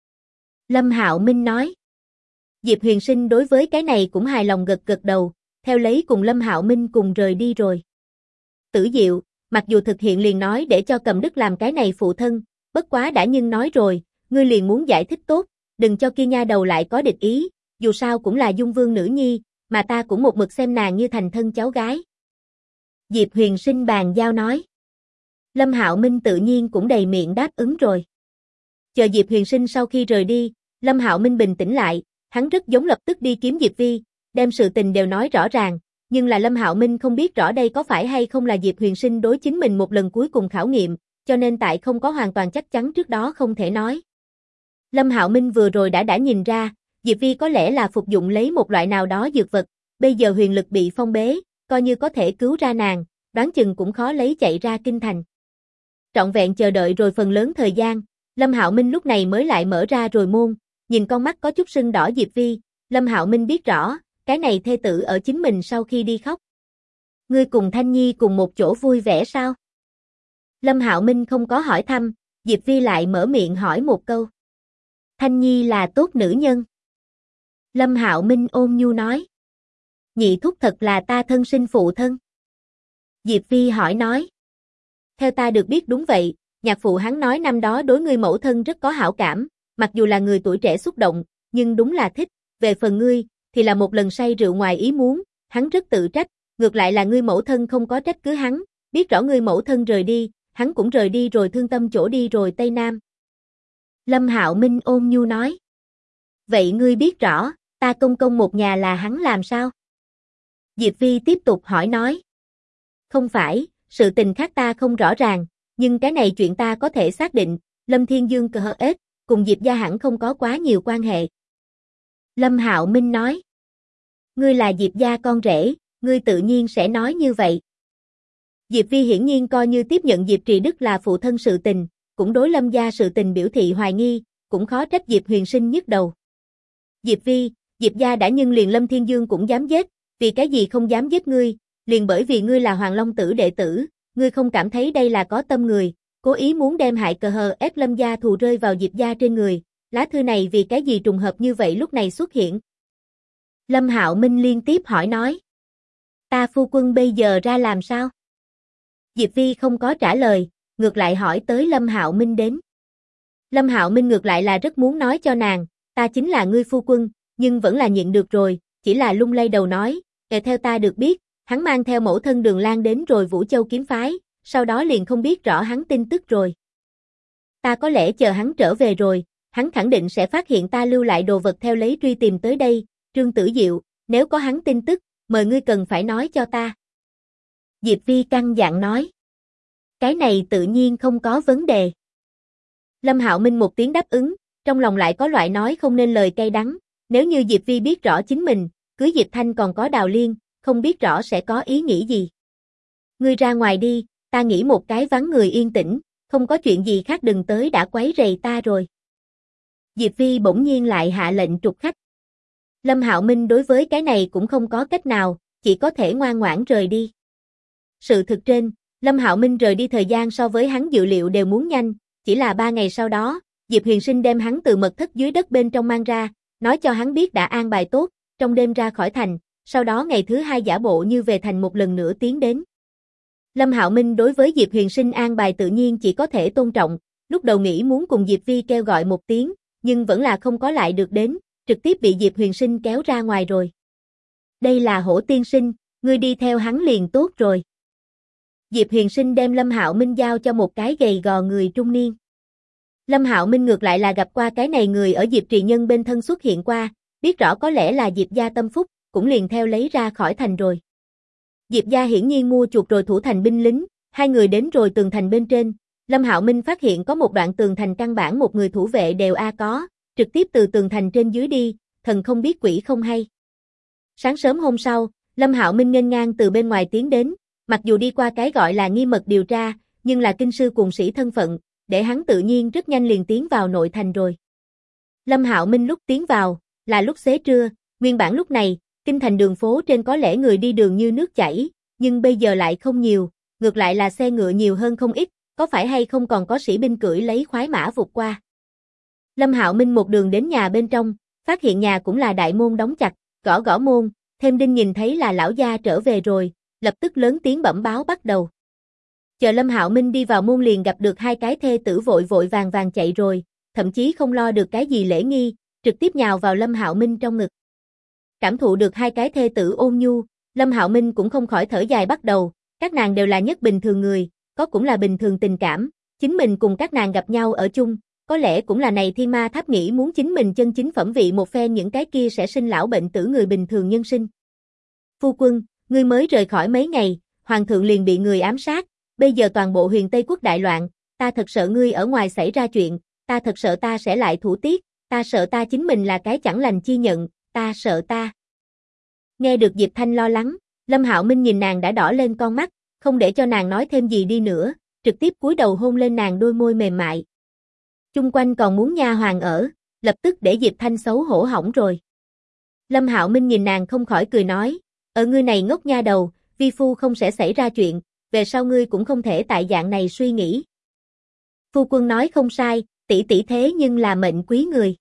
Lâm Hạo Minh nói. Diệp Huyền Sinh đối với cái này cũng hài lòng gật gật đầu, theo lấy cùng Lâm Hạo Minh cùng rời đi rồi. Tử Diệu, mặc dù thực hiện liền nói để cho Cầm Đức làm cái này phụ thân, bất quá đã nhưng nói rồi, ngươi liền muốn giải thích tốt, đừng cho kia nha đầu lại có địch ý, dù sao cũng là Dung Vương nữ nhi, mà ta cũng một mực xem nàng như thành thân cháu gái. Diệp Huyền Sinh bàn giao nói. Lâm Hạo Minh tự nhiên cũng đầy miệng đáp ứng rồi. Chờ Diệp Huyền Sinh sau khi rời đi, Lâm Hạo Minh bình tĩnh lại, hắn rất giống lập tức đi kiếm Diệp Vi, đem sự tình đều nói rõ ràng, nhưng là Lâm Hạo Minh không biết rõ đây có phải hay không là Diệp Huyền Sinh đối chính mình một lần cuối cùng khảo nghiệm, cho nên tại không có hoàn toàn chắc chắn trước đó không thể nói. Lâm Hạo Minh vừa rồi đã nhìn ra, Diệp Vi có lẽ là phục dụng lấy một loại nào đó dược vật, bây giờ huyền lực bị phong bế, coi như có thể cứu ra nàng, đoán chừng cũng khó lấy chạy ra kinh thành. Trọn vẹn chờ đợi rồi phần lớn thời gian, Lâm Hạo Minh lúc này mới lại mở ra rồi môn, nhìn con mắt có chút sưng đỏ Diệp Vi, Lâm Hạo Minh biết rõ, cái này thê tử ở chính mình sau khi đi khóc. Ngươi cùng Thanh Nhi cùng một chỗ vui vẻ sao? Lâm Hạo Minh không có hỏi thăm, Diệp Vi lại mở miệng hỏi một câu. Thanh Nhi là tốt nữ nhân. Lâm Hạo Minh ôn nhu nói. Nhị thúc thật là ta thân sinh phụ thân. Diệp Vi hỏi nói. Theo ta được biết đúng vậy, nhạc phụ hắn nói năm đó đối ngươi mẫu thân rất có hảo cảm, mặc dù là người tuổi trẻ xúc động, nhưng đúng là thích, về phần ngươi, thì là một lần say rượu ngoài ý muốn, hắn rất tự trách, ngược lại là ngươi mẫu thân không có trách cứ hắn, biết rõ ngươi mẫu thân rời đi, hắn cũng rời đi rồi thương tâm chỗ đi rồi Tây Nam. Lâm Hạo Minh ôn nhu nói. Vậy ngươi biết rõ, ta công công một nhà là hắn làm sao? Diệp Vi tiếp tục hỏi nói. Không phải, sự tình khác ta không rõ ràng, nhưng cái này chuyện ta có thể xác định, Lâm Thiên Dương cờ ếch, cùng Diệp gia hẳn không có quá nhiều quan hệ. Lâm Hạo Minh nói. Ngươi là Diệp gia con rể, ngươi tự nhiên sẽ nói như vậy. Diệp Vi hiển nhiên coi như tiếp nhận Diệp Trì Đức là phụ thân sự tình, cũng đối Lâm gia sự tình biểu thị hoài nghi, cũng khó trách Diệp Huyền Sinh nhức đầu. Diệp Vi, Diệp gia đã nhưng liền Lâm Thiên Dương cũng dám giết, vì cái gì không dám giết ngươi, liền bởi vì ngươi là Hoàng Long Tử đệ tử, ngươi không cảm thấy đây là có tâm người, cố ý muốn đem hại cờ hờ ép Lâm gia thù rơi vào Diệp gia trên người, lá thư này vì cái gì trùng hợp như vậy lúc này xuất hiện? Lâm Hạo Minh liên tiếp hỏi nói. Ta phu quân bây giờ ra làm sao? Diệp Vi không có trả lời, ngược lại hỏi tới Lâm Hạo Minh đến. Lâm Hạo Minh ngược lại là rất muốn nói cho nàng, ta chính là ngươi phu quân, nhưng vẫn là nhịn được rồi, chỉ là lung lay đầu nói, theo ta được biết, hắn mang theo mẫu thân Đường Lan đến rồi Vũ Châu kiếm phái, sau đó liền không biết rõ hắn tin tức rồi. Ta có lẽ chờ hắn trở về rồi, hắn khẳng định sẽ phát hiện ta lưu lại đồ vật theo lấy truy tìm tới đây, Trương Tử Diệu, nếu có hắn tin tức, mời ngươi cần phải nói cho ta. Diệp Vi căng dặn nói. Cái này tự nhiên không có vấn đề. Lâm Hạo Minh một tiếng đáp ứng, trong lòng lại có loại nói không nên lời cay đắng, nếu như Diệp Vi biết rõ chính mình, cưới Diệp Thanh còn có Đào Liên, không biết rõ sẽ có ý nghĩ gì. Ngươi ra ngoài đi, ta nghĩ một cái vắng người yên tĩnh, không có chuyện gì khác đừng tới đã quấy rầy ta rồi. Diệp Vi bỗng nhiên lại hạ lệnh trục khách. Lâm Hạo Minh đối với cái này cũng không có cách nào, chỉ có thể ngoan ngoãn rời đi. Sự thực trên, Lâm Hạo Minh rời đi thời gian so với hắn dự liệu đều muốn nhanh, chỉ là 3 ngày sau đó, Diệp Huyền Sinh đem hắn từ mật thất dưới đất bên trong mang ra, nói cho hắn biết đã an bài tốt, trong đêm ra khỏi thành, sau đó ngày thứ 2 giả bộ như về thành một lần nữa tiến đến. Lâm Hạo Minh đối với Diệp Huyền Sinh an bài tự nhiên chỉ có thể tôn trọng, lúc đầu nghĩ muốn cùng Diệp Vi kêu gọi một tiếng, nhưng vẫn là không có lại được đến, trực tiếp bị Diệp Huyền Sinh kéo ra ngoài rồi. Đây là Hổ tiên sinh, ngươi đi theo hắn liền tốt rồi. Diệp Huyền Sinh đem Lâm Hạo Minh giao cho một cái gầy gò người trung niên. Lâm Hạo Minh ngược lại là gặp qua cái này người ở Diệp Trì Nhân bên thân xuất hiện qua, biết rõ có lẽ là Diệp gia tâm phúc, cũng liền theo lấy ra khỏi thành rồi. Diệp gia hiển nhiên mua chuộc rồi thủ thành binh lính, hai người đến rồi tường thành bên trên, Lâm Hạo Minh phát hiện có một đoạn tường thành căn bản một người thủ vệ đều có, trực tiếp từ tường thành trên dưới đi, thần không biết quỷ không hay. Sáng sớm hôm sau, Lâm Hạo Minh nghênh ngang từ bên ngoài tiến đến, mặc dù đi qua cái gọi là nghi mật điều tra, nhưng là kinh sư cùng sĩ thân phận, để hắn tự nhiên rất nhanh liền tiến vào nội thành rồi. Lâm Hạo Minh lúc tiến vào, là lúc xế trưa, nguyên bản lúc này, kinh thành đường phố trên có lẽ người đi đường như nước chảy, nhưng bây giờ lại không nhiều, ngược lại là xe ngựa nhiều hơn không ít, có phải hay không còn có sĩ binh cưỡi lấy khoái mã vụt qua. Lâm Hạo Minh một đường đến nhà bên trong, phát hiện nhà cũng là đại môn đóng chặt, gõ gõ môn, thêm đinh nhìn thấy là lão gia trở về rồi, lập tức lớn tiếng bẩm báo bắt đầu. Chờ Lâm Hạo Minh đi vào môn liền gặp được hai cái thê tử vội vội vàng vàng chạy rồi, thậm chí không lo được cái gì lễ nghi, trực tiếp nhào vào Lâm Hạo Minh trong ngực. Cảm thụ được hai cái thê tử ôn nhu, Lâm Hạo Minh cũng không khỏi thở dài bắt đầu, các nàng đều là nhất bình thường người, có cũng là bình thường tình cảm, chính mình cùng các nàng gặp nhau ở chung, có lẽ cũng là này thiên ma tháp nghĩ muốn chính mình chân chính phẩm vị một phen những cái kia sẽ sinh lão bệnh tử người bình thường nhân sinh. Phu quân, ngươi mới rời khỏi mấy ngày, hoàng thượng liền bị người ám sát, bây giờ toàn bộ huyền Tây quốc đại loạn, ta thật sợ ngươi ở ngoài xảy ra chuyện, ta thật sợ ta sẽ lại thủ tiết, ta sợ ta chính mình là cái chẳng lành chi nhận, ta sợ ta. Nghe được Diệp Thanh lo lắng, Lâm Hạo Minh nhìn nàng đã đỏ lên con mắt, không để cho nàng nói thêm gì đi nữa, trực tiếp cúi đầu hôn lên nàng đôi môi mềm mại. Chung quanh còn muốn nha hoàng ở, lập tức để Diệp Thanh xấu hổ hỏng rồi. Lâm Hạo Minh nhìn nàng không khỏi cười nói, ở ngươi này ngốc nha đầu, vi phu không sẽ xảy ra chuyện, về sau ngươi cũng không thể tại dạng này suy nghĩ. Phu quân nói không sai, tỷ tỷ thế nhưng là mệnh quý người.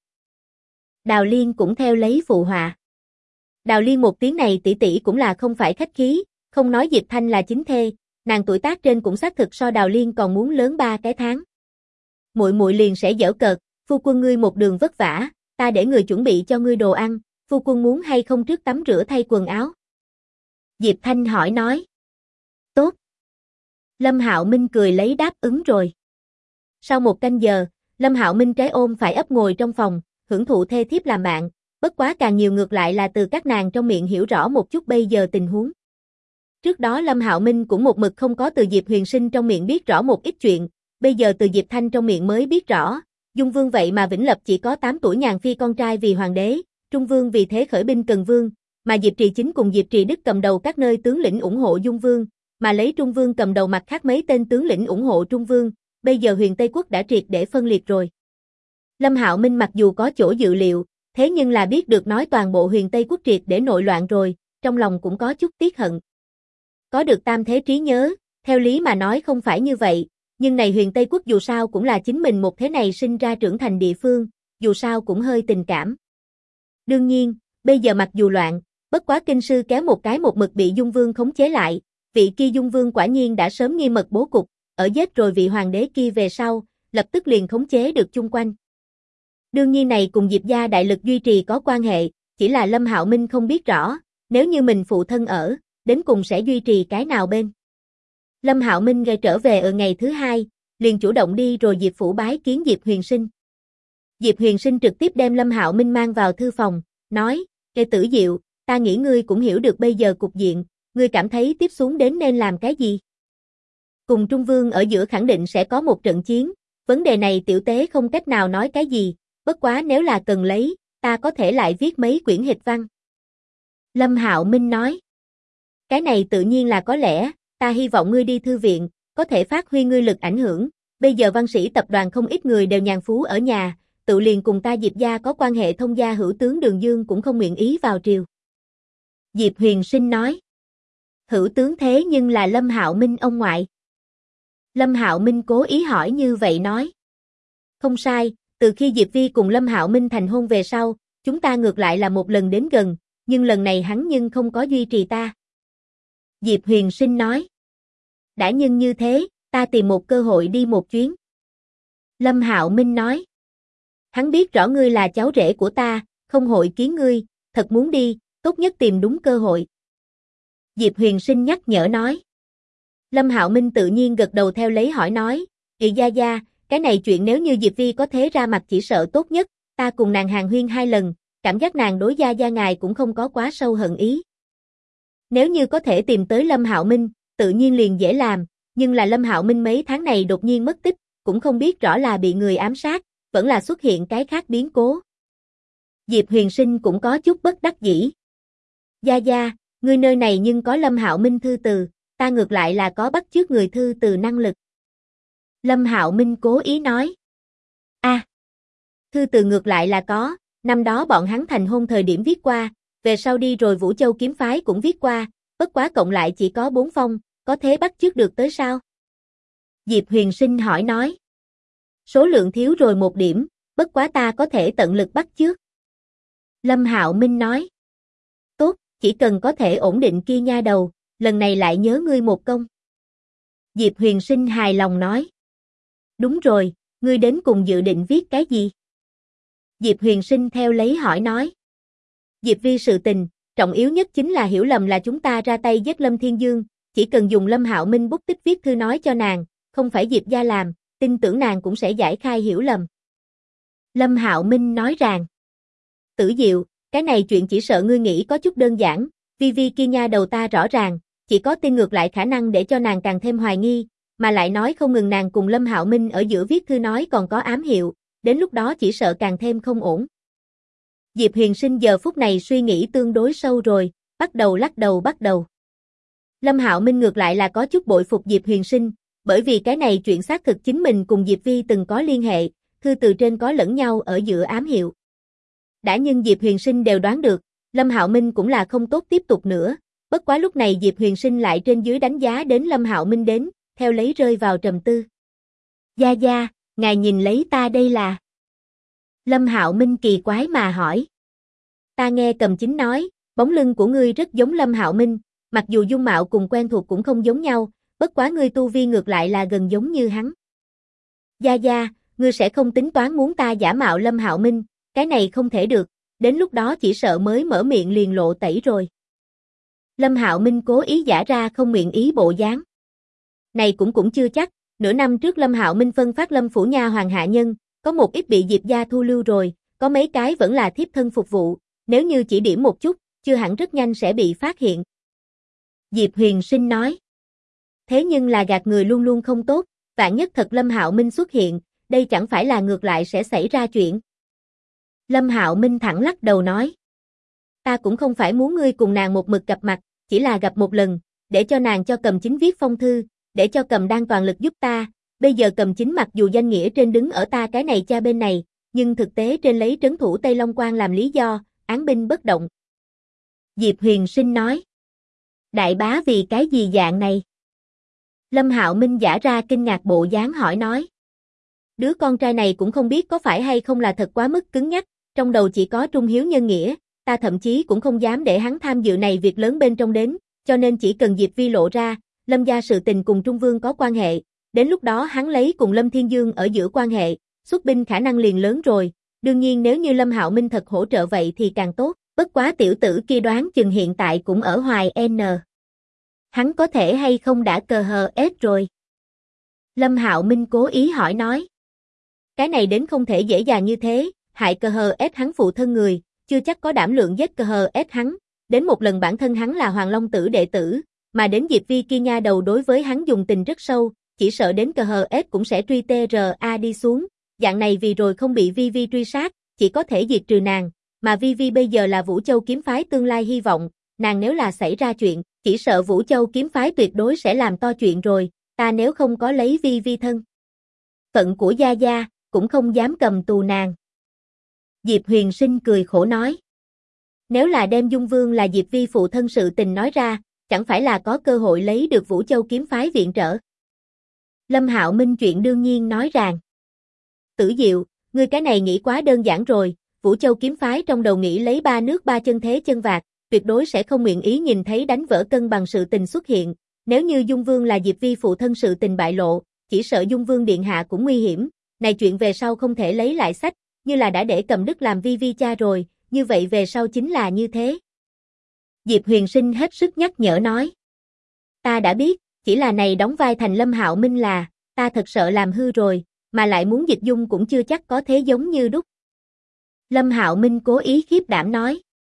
Đào Liên cũng theo lấy phụ họa. Đào Liên một tiếng này tỷ tỷ cũng là không phải khách khí, không nói Diệp Thanh là chính thê, nàng tuổi tác trên cũng xác thực so Đào Liên còn muốn lớn 3 cái tháng. Muội muội liền sẽ giễu cợt, phu quân ngươi một đường vất vả, ta để người chuẩn bị cho ngươi đồ ăn, phu quân muốn hay không trước tắm rửa thay quần áo? Diệp Thanh hỏi nói. Tốt. Lâm Hạo Minh cười lấy đáp ứng rồi. Sau 1 canh giờ, Lâm Hạo Minh trái ôm phải ấp ngồi trong phòng, hưởng thụ thê thiếp làm bạn, bất quá càng nhiều ngược lại là từ các nàng trong miệng hiểu rõ một chút bây giờ tình huống. Trước đó Lâm Hạo Minh cũng một mực không có từ Diệp Huyền Sinh trong miệng biết rõ một ít chuyện, bây giờ từ Diệp Thanh trong miệng mới biết rõ, Dung Vương vậy mà Vĩnh Lập chỉ có 8 tuổi nhàn phi con trai vì hoàng đế, Trung Vương vì thế khởi binh Cần Vương, mà Diệp Trì Chính cùng Diệp Trì Đức cầm đầu các nơi tướng lĩnh ủng hộ Dung Vương, mà lấy Trung Vương cầm đầu mặt khác mấy tên tướng lĩnh ủng hộ Trung Vương, bây giờ huyền Tây Quốc đã triệt để phân liệt rồi. Lâm Hạo Minh mặc dù có chỗ dự liệu, thế nhưng là biết được nói toàn bộ huyền Tây Quốc triệt để nội loạn rồi, trong lòng cũng có chút tiếc hận. có được tam thế trí nhớ, theo lý mà nói không phải như vậy, nhưng này Huyền Tây Quốc dù sao cũng là chính mình một thế này sinh ra trưởng thành địa phương, dù sao cũng hơi tình cảm. Đương nhiên, bây giờ mặc dù loạn, bất quá kinh sư kéo một cái một mực bị Dung Vương khống chế lại, vị kia Dung Vương quả nhiên đã sớm nghi mật bố cục, ở giết rồi vị hoàng đế kia về sau, lập tức liền khống chế được chung quanh. Đương nhiên này cùng Diệp gia đại lực duy trì có quan hệ, chỉ là Lâm Hạo Minh không biết rõ, nếu như mình phụ thân ở, đến cùng sẽ duy trì cái nào bên. Lâm Hạo Minh ngay trở về ở ngày thứ hai, liền chủ động đi rồi Diệp phủ bái kiến Diệp Huyền Sinh. Diệp Huyền Sinh trực tiếp đem Lâm Hạo Minh mang vào thư phòng, nói, Kê Tử Diệu, ta nghĩ ngươi cũng hiểu được bây giờ cục diện, ngươi cảm thấy tiếp xuống đến nên làm cái gì? Cùng Trung Vương ở giữa khẳng định sẽ có một trận chiến, vấn đề này tiểu tế không cách nào nói cái gì, bất quá nếu là cần lấy, ta có thể lại viết mấy quyển hịch văn. Lâm Hạo Minh nói, cái này tự nhiên là có lẽ, ta hy vọng ngươi đi thư viện, có thể phát huy ngươi lực ảnh hưởng, bây giờ văn sĩ tập đoàn không ít người đều nhàn phú ở nhà, tự liền cùng ta Diệp gia có quan hệ thông gia hữu tướng Đường Dương cũng không nguyện ý vào triều. Diệp Huyền Sinh nói, hữu tướng thế nhưng là Lâm Hạo Minh ông ngoại. Lâm Hạo Minh cố ý hỏi như vậy nói. Không sai, từ khi Diệp Vi cùng Lâm Hạo Minh thành hôn về sau, chúng ta ngược lại là một lần đến gần, nhưng lần này hắn nhưng không có duy trì ta. Diệp Huyền Sinh nói. Đã nhưng như thế, ta tìm một cơ hội đi một chuyến. Lâm Hạo Minh nói. Hắn biết rõ ngươi là cháu rể của ta, không hội kiến ngươi, thật muốn đi, tốt nhất tìm đúng cơ hội. Diệp Huyền Sinh nhắc nhở nói. Lâm Hạo Minh tự nhiên gật đầu theo lấy hỏi nói, Chị Gia Gia, cái này chuyện nếu như Diệp Vi có thế ra mặt chỉ sợ tốt nhất, ta cùng nàng hàn huyên 2 lần, cảm giác nàng đối Gia Gia ngài cũng không có quá sâu hận ý. Nếu như có thể tìm tới Lâm Hạo Minh, tự nhiên liền dễ làm, nhưng là Lâm Hạo Minh mấy tháng này đột nhiên mất tích, cũng không biết rõ là bị người ám sát, vẫn là xuất hiện cái khác biến cố. Diệp Huyền Sinh cũng có chút bất đắc dĩ. Gia Gia, ngươi nơi này nhưng có Lâm Hạo Minh thư từ, ta ngược lại là có bắt chước người thư từ năng lực. Lâm Hạo Minh cố ý nói. Thư từ ngược lại là có, năm đó bọn hắn thành hôn thời điểm viết qua, về sau đi rồi Vũ Châu kiếm phái cũng viết qua, bất quá cộng lại chỉ có 4 phong, có thế bắt chước được tới sao? Diệp Huyền Sinh hỏi nói. Số lượng thiếu rồi 1 điểm, bất quá ta có thể tận lực bắt chước. Lâm Hạo Minh nói. Tốt, chỉ cần có thể ổn định kia nha đầu, lần này lại nhớ ngươi một công. Diệp Huyền Sinh hài lòng nói. Đúng rồi, ngươi đến cùng dự định viết cái gì? Diệp Huyền Sinh theo lấy hỏi nói. Diệp Vi sự tình, trọng yếu nhất chính là hiểu lầm là chúng ta ra tay giết Lâm Thiên Dương, chỉ cần dùng Lâm Hạo Minh bút tích viết thư nói cho nàng, không phải Diệp gia làm, tin tưởng nàng cũng sẽ giải khai hiểu lầm. Lâm Hạo Minh nói rằng. Tử Diệu, cái này chuyện chỉ sợ ngươi nghĩ có chút đơn giản, Vi kia nha đầu ta rõ ràng, chỉ có tin ngược lại khả năng để cho nàng càng thêm hoài nghi, mà lại nói không ngừng nàng cùng Lâm Hạo Minh ở giữa viết thư nói còn có ám hiệu, đến lúc đó chỉ sợ càng thêm không ổn. Diệp Huyền Sinh giờ phút này suy nghĩ tương đối sâu rồi, bắt đầu lắc đầu bắt đầu. Lâm Hạo Minh ngược lại là có chút bội phục Diệp Huyền Sinh, bởi vì cái này chuyện xác thực chính mình cùng Diệp Vi từng có liên hệ, thư từ trên có lẫn nhau ở giữa ám hiệu. Đã nhưng Diệp Huyền Sinh đều đoán được, Lâm Hạo Minh cũng là không tốt tiếp tục nữa, bất quá lúc này Diệp Huyền Sinh lại trên dưới đánh giá đến Lâm Hạo Minh đến, theo lấy rơi vào trầm tư. Gia Gia, ngài nhìn lấy ta đây là... Lâm Hạo Minh kỳ quái mà hỏi. Ta nghe Cầm Chính nói, bóng lưng của ngươi rất giống Lâm Hạo Minh, mặc dù dung mạo cùng quen thuộc cũng không giống nhau, bất quá ngươi tu vi ngược lại là gần giống như hắn. Gia Gia, ngươi sẽ không tính toán muốn ta giả mạo Lâm Hạo Minh, cái này không thể được, đến lúc đó chỉ sợ mới mở miệng liền lộ tẩy rồi. Lâm Hạo Minh cố ý giả ra không nguyện ý bộ dáng. Này cũng chưa chắc, nửa năm trước Lâm Hạo Minh phân phát Lâm phủ nha hoàng hạ nhân, có một ít bị Diệp gia thu lưu rồi, có mấy cái vẫn là thiếp thân phục vụ, nếu như chỉ điểm một chút, chưa hẳn rất nhanh sẽ bị phát hiện. Diệp Huyền Sinh nói. Thế nhưng là gạt người luôn luôn không tốt, vạn nhất thật Lâm Hạo Minh xuất hiện, đây chẳng phải là ngược lại sẽ xảy ra chuyện. Lâm Hạo Minh thẳng lắc đầu nói. Ta cũng không phải muốn ngươi cùng nàng một mực gặp mặt, chỉ là gặp một lần, để cho nàng cho Cầm Chính viết phong thư, để cho Cầm đang toàn lực giúp ta, bây giờ Cầm Chính mặc dù danh nghĩa trên đứng ở ta cái này cha bên này, nhưng thực tế trên lấy trấn thủ Tây Long Quan làm lý do, án binh bất động. Diệp Huyền Sinh nói. Đại bá vì cái gì dạng này? Lâm Hạo Minh giả ra kinh ngạc bộ dáng hỏi nói. Đứa con trai này cũng không biết có phải hay không là thật quá mức cứng nhắc, trong đầu chỉ có trung hiếu nhân nghĩa, ta thậm chí cũng không dám để hắn tham dự này việc lớn bên trong đến, cho nên chỉ cần Diệp Vi lộ ra, Lâm gia sự tình cùng Trung Vương có quan hệ, đến lúc đó hắn lấy cùng Lâm Thiên Dương ở giữa quan hệ, xuất binh khả năng liền lớn rồi, đương nhiên nếu như Lâm Hạo Minh thật hỗ trợ vậy thì càng tốt, bất quá tiểu tử kia đoán chừng hiện tại cũng ở Hoài N. Hắn có thể hay không đã cờ hờ ết rồi? Lâm Hạo Minh cố ý hỏi nói. Cái này đến không thể dễ dàng như thế, hại cờ hờ ết hắn phụ thân người, chưa chắc có đảm lượng giết cờ hờ ết hắn, đến một lần bản thân hắn là Hoàng Long Tử đệ tử, mà đến Diệp Vi kia nha đầu đối với hắn dùng tình rất sâu, chỉ sợ đến cờ hờ ết cũng sẽ truy TRA đi xuống, dạng này vì rồi không bị Vi Vi truy sát, chỉ có thể diệt trừ nàng, mà Vi Vi bây giờ là Vũ Châu kiếm phái tương lai hy vọng, nàng nếu là xảy ra chuyện, chỉ sợ Vũ Châu kiếm phái tuyệt đối sẽ làm to chuyện rồi, ta nếu không có lấy Vi Vi thân phận của Gia Gia, cũng không dám cầm tù nàng. Diệp Huyền Sinh cười khổ nói. Nếu là đem Dung Vương là Diệp Vi phụ thân sự tình nói ra, chẳng phải là có cơ hội lấy được Vũ Châu kiếm phái viện trợ. Lâm Hạo Minh chuyện đương nhiên nói rằng. Tử Diệu, ngươi cái này nghĩ quá đơn giản rồi, Vũ Châu kiếm phái trong đầu nghĩ lấy ba nước ba chân thế chân vạc, tuyệt đối sẽ không nguyện ý nhìn thấy đánh vỡ cân bằng sự tình xuất hiện, nếu như Dung Vương là Diệp Vi phụ thân sự tình bại lộ, chỉ sợ Dung Vương điện hạ cũng nguy hiểm, này chuyện về sau không thể lấy lại sách, như là đã để Cầm Đức làm Vi Vi cha rồi, như vậy về sau chính là như thế. Diệp Huyền Sinh hết sức nhắc nhở nói. Ta đã biết, chỉ là này đóng vai thành Lâm Hạo Minh là, ta thật sợ làm hư rồi, mà lại muốn dịch dung cũng chưa chắc có thế giống như đúc. Lâm Hạo Minh cố ý khiếp đảm nói.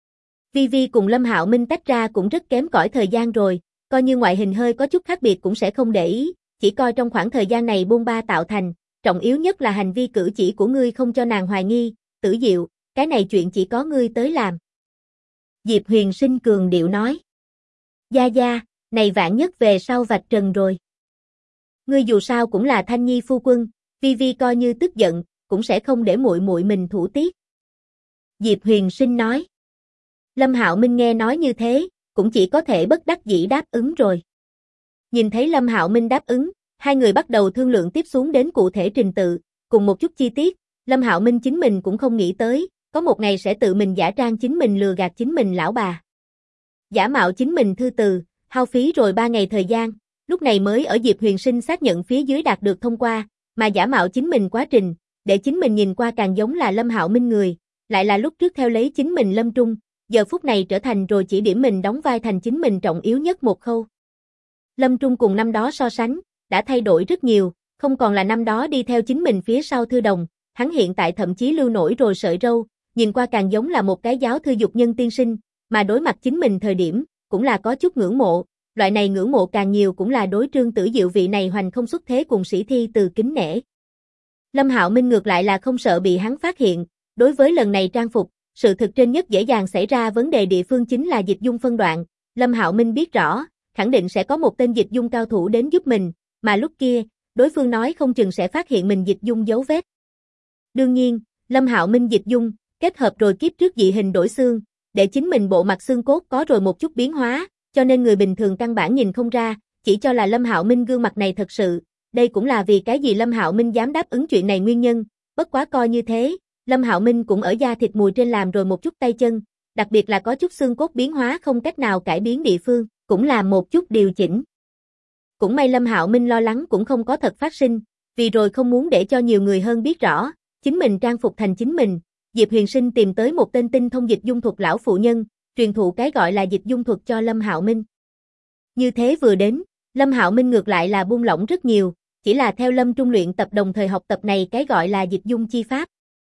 Vi Vi cùng Lâm Hạo Minh tách ra cũng rất kém cỏi thời gian rồi, coi như ngoại hình hơi có chút khác biệt cũng sẽ không để ý, chỉ coi trong khoảng thời gian này bôn ba tạo thành, trọng yếu nhất là hành vi cử chỉ của ngươi không cho nàng hoài nghi, Tử Diệu, cái này chuyện chỉ có ngươi tới làm. Diệp Huyền Sinh cường điệu nói. Gia Gia, này vạn nhất về sau vạch trần rồi. Ngươi dù sao cũng là Thanh Nhi phu quân, Vi Vi coi như tức giận, cũng sẽ không để muội muội mình thủ tiết. Diệp Huyền Sinh nói. Lâm Hạo Minh nghe nói như thế, cũng chỉ có thể bất đắc dĩ đáp ứng rồi. Nhìn thấy Lâm Hạo Minh đáp ứng, hai người bắt đầu thương lượng tiếp xuống đến cụ thể trình tự, cùng một chút chi tiết, Lâm Hạo Minh chính mình cũng không nghĩ tới, có một ngày sẽ tự mình giả trang chính mình lừa gạt chính mình lão bà. Giả mạo chính mình thư từ, hao phí rồi 3 ngày thời gian, lúc này mới ở Diệp Huyền Sinh xác nhận phía dưới đạt được thông qua, mà giả mạo chính mình quá trình, để chính mình nhìn qua càng giống là Lâm Hạo Minh người, lại là lúc trước theo lấy chính mình Lâm Trung, giờ phút này trở thành rồi chỉ điểm mình đóng vai thành chính mình trọng yếu nhất một khâu. Lâm Trung cùng năm đó so sánh, đã thay đổi rất nhiều, không còn là năm đó đi theo chính mình phía sau thư đồng, hắn hiện tại thậm chí lưu nổi rồi sợi râu, nhìn qua càng giống là một cái giáo thư dục nhân tiên sinh, mà đối mặt chính mình thời điểm, cũng là có chút ngưỡng mộ, loại này ngưỡng mộ càng nhiều cũng là đối Trương Tử Diệu vị này hoành không xuất thế cùng sĩ thi từ kính nể. Lâm Hạo Minh ngược lại là không sợ bị hắn phát hiện, đối với lần này trang phục, sự thực trên nhất dễ dàng xảy ra vấn đề địa phương chính là dịch dung phân đoạn, Lâm Hạo Minh biết rõ, khẳng định sẽ có một tên dịch dung cao thủ đến giúp mình, mà lúc kia, đối phương nói không chừng sẽ phát hiện mình dịch dung dấu vết. Đương nhiên, Lâm Hạo Minh dịch dung, kết hợp rồi kiếp trước dị hình đổi xương, để chính mình bộ mặt xương cốt có rồi một chút biến hóa, cho nên người bình thường căn bản nhìn không ra, chỉ cho là Lâm Hạo Minh gương mặt này thật sự, đây cũng là vì cái gì Lâm Hạo Minh dám đáp ứng chuyện này nguyên nhân, bất quá coi như thế, Lâm Hạo Minh cũng ở da thịt mùi trên làm rồi một chút tay chân, đặc biệt là có chút xương cốt biến hóa không cách nào cải biến địa phương, cũng là một chút điều chỉnh. Cũng may Lâm Hạo Minh lo lắng cũng không có thật phát sinh, vì rồi không muốn để cho nhiều người hơn biết rõ, chính mình trang phục thành chính mình, Diệp Huyền Sinh tìm tới một tên tinh thông dịch dung thuật lão phụ nhân, truyền thụ cái gọi là dịch dung thuật cho Lâm Hạo Minh. Như thế vừa đến, Lâm Hạo Minh ngược lại là buông lỏng rất nhiều, chỉ là theo Lâm Trung luyện tập đồng thời học tập này cái gọi là dịch dung chi pháp.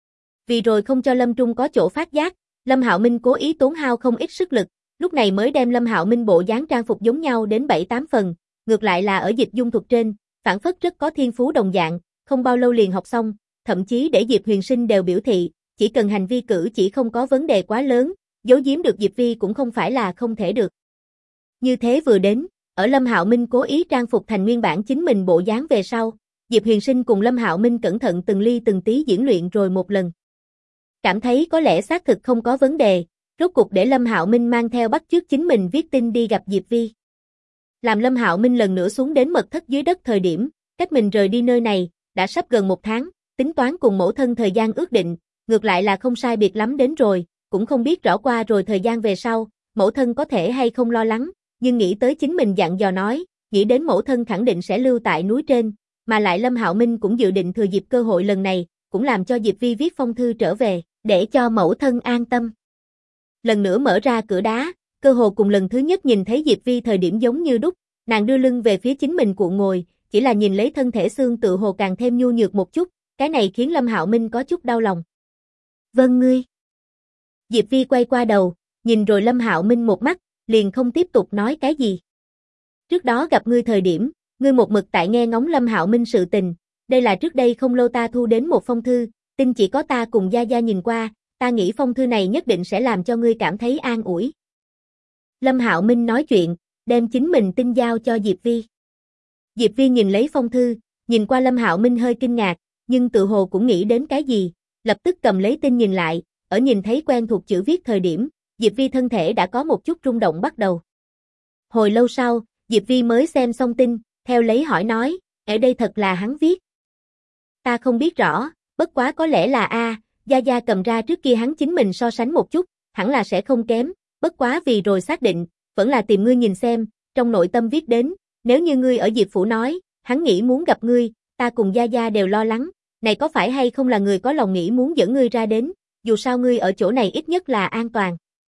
Vì rồi không cho Lâm Trung có chỗ phát giác, Lâm Hạo Minh cố ý tốn hao không ít sức lực, lúc này mới đem Lâm Hạo Minh bộ dáng trang phục giống nhau đến 7-8 phần, ngược lại là ở dịch dung thuật trên, phản phất rất có thiên phú đồng dạng, không bao lâu liền học xong, thậm chí để Diệp Huyền Sinh đều biểu thị, chỉ cần hành vi cử chỉ không có vấn đề quá lớn, giấu giếm được Diệp Vi cũng không phải là không thể được. Như thế vừa đến, ở Lâm Hạo Minh cố ý trang phục thành nguyên bản chính mình bộ dáng về sau, Diệp Huyền Sinh cùng Lâm Hạo Minh cẩn thận từng ly từng tí diễn luyện rồi một lần. Cảm thấy có lẽ xác thực không có vấn đề, Rốt cục để Lâm Hạo Minh mang theo bắt chước chính mình viết tin đi gặp Diệp Vi. Làm Lâm Hạo Minh lần nữa xuống đến mật thất dưới đất thời điểm, cách mình rời đi nơi này, đã sắp gần 1 tháng, tính toán cùng mẫu thân thời gian ước định, ngược lại là không sai biệt lắm đến rồi, cũng không biết rõ qua rồi thời gian về sau, mẫu thân có thể hay không lo lắng, nhưng nghĩ tới chính mình dặn dò nói, nghĩ đến mẫu thân khẳng định sẽ lưu tại núi trên, mà lại Lâm Hạo Minh cũng dự định thừa dịp cơ hội lần này, cũng làm cho Diệp Vi viết phong thư trở về, để cho mẫu thân an tâm. Lần nữa mở ra cửa đá, cơ hồ cùng lần thứ nhất nhìn thấy Diệp Vi thời điểm giống như đúc, nàng đưa lưng về phía chính mình cuộn ngồi, chỉ là nhìn lấy thân thể xương tự hồ càng thêm nhu nhược một chút, cái này khiến Lâm Hạo Minh có chút đau lòng. Vâng ngươi. Diệp Vi quay qua đầu, nhìn rồi Lâm Hạo Minh một mắt, liền không tiếp tục nói cái gì. Trước đó gặp ngươi thời điểm, ngươi một mực tại nghe ngóng Lâm Hạo Minh sự tình, đây là trước đây không lâu ta thu đến một phong thư, tin chỉ có ta cùng Gia Gia nhìn qua, ta nghĩ phong thư này nhất định sẽ làm cho ngươi cảm thấy an ủi. Lâm Hạo Minh nói chuyện, đem chính mình tin giao cho Diệp Vi. Diệp Vi nhìn lấy phong thư, nhìn qua Lâm Hạo Minh hơi kinh ngạc, nhưng tự hồ cũng nghĩ đến cái gì, lập tức cầm lấy tin nhìn lại, ở nhìn thấy quen thuộc chữ viết thời điểm, Diệp Vi thân thể đã có một chút rung động bắt đầu. Hồi lâu sau, Diệp Vi mới xem xong tin, theo lấy hỏi nói, ở đây thật là hắn viết. Ta không biết rõ, bất quá có lẽ là Gia Gia cầm ra trước kia hắn chính mình so sánh một chút, hẳn là sẽ không kém, bất quá vì rồi xác định, vẫn là tìm ngươi nhìn xem, trong nội tâm viết đến, nếu như ngươi ở Diệp Phủ nói, hắn nghĩ muốn gặp ngươi, ta cùng Gia Gia đều lo lắng, này có phải hay không là người có lòng nghĩ muốn dẫn ngươi ra đến, dù sao ngươi ở chỗ này ít nhất là an toàn.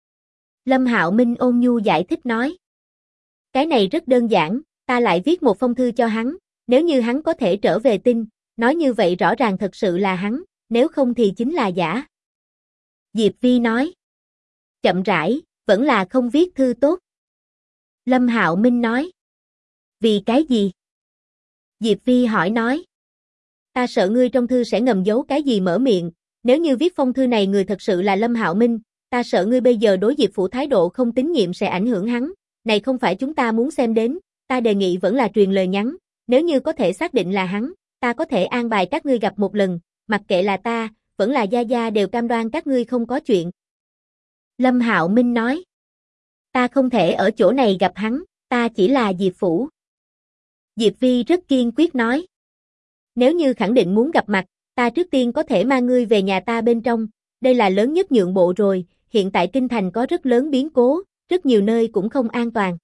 Lâm Hạo Minh ôn nhu giải thích nói. Cái này rất đơn giản, ta lại viết một phong thư cho hắn, nếu như hắn có thể trở về tin, nói như vậy rõ ràng thật sự là hắn, nếu không thì chính là giả. Diệp Vi nói. Chậm rãi, vẫn là không viết thư tốt. Lâm Hạo Minh nói. Vì cái gì? Diệp Vi hỏi nói. Ta sợ ngươi trong thư sẽ ngầm giấu cái gì mở miệng, nếu như viết phong thư này người thật sự là Lâm Hạo Minh, ta sợ ngươi bây giờ đối Diệp Phủ thái độ không tín nhiệm sẽ ảnh hưởng hắn, này không phải chúng ta muốn xem đến, ta đề nghị vẫn là truyền lời nhắn, nếu như có thể xác định là hắn, ta có thể an bài các ngươi gặp một lần, mặc kệ là ta, vẫn là Gia Gia đều cam đoan các ngươi không có chuyện. Lâm Hạo Minh nói. Ta không thể ở chỗ này gặp hắn, ta chỉ là Diệp Phủ. Diệp Vi rất kiên quyết nói. Nếu như khẳng định muốn gặp mặt, ta trước tiên có thể mang ngươi về nhà ta bên trong, đây là lớn nhất nhượng bộ rồi, hiện tại kinh thành có rất lớn biến cố, rất nhiều nơi cũng không an toàn.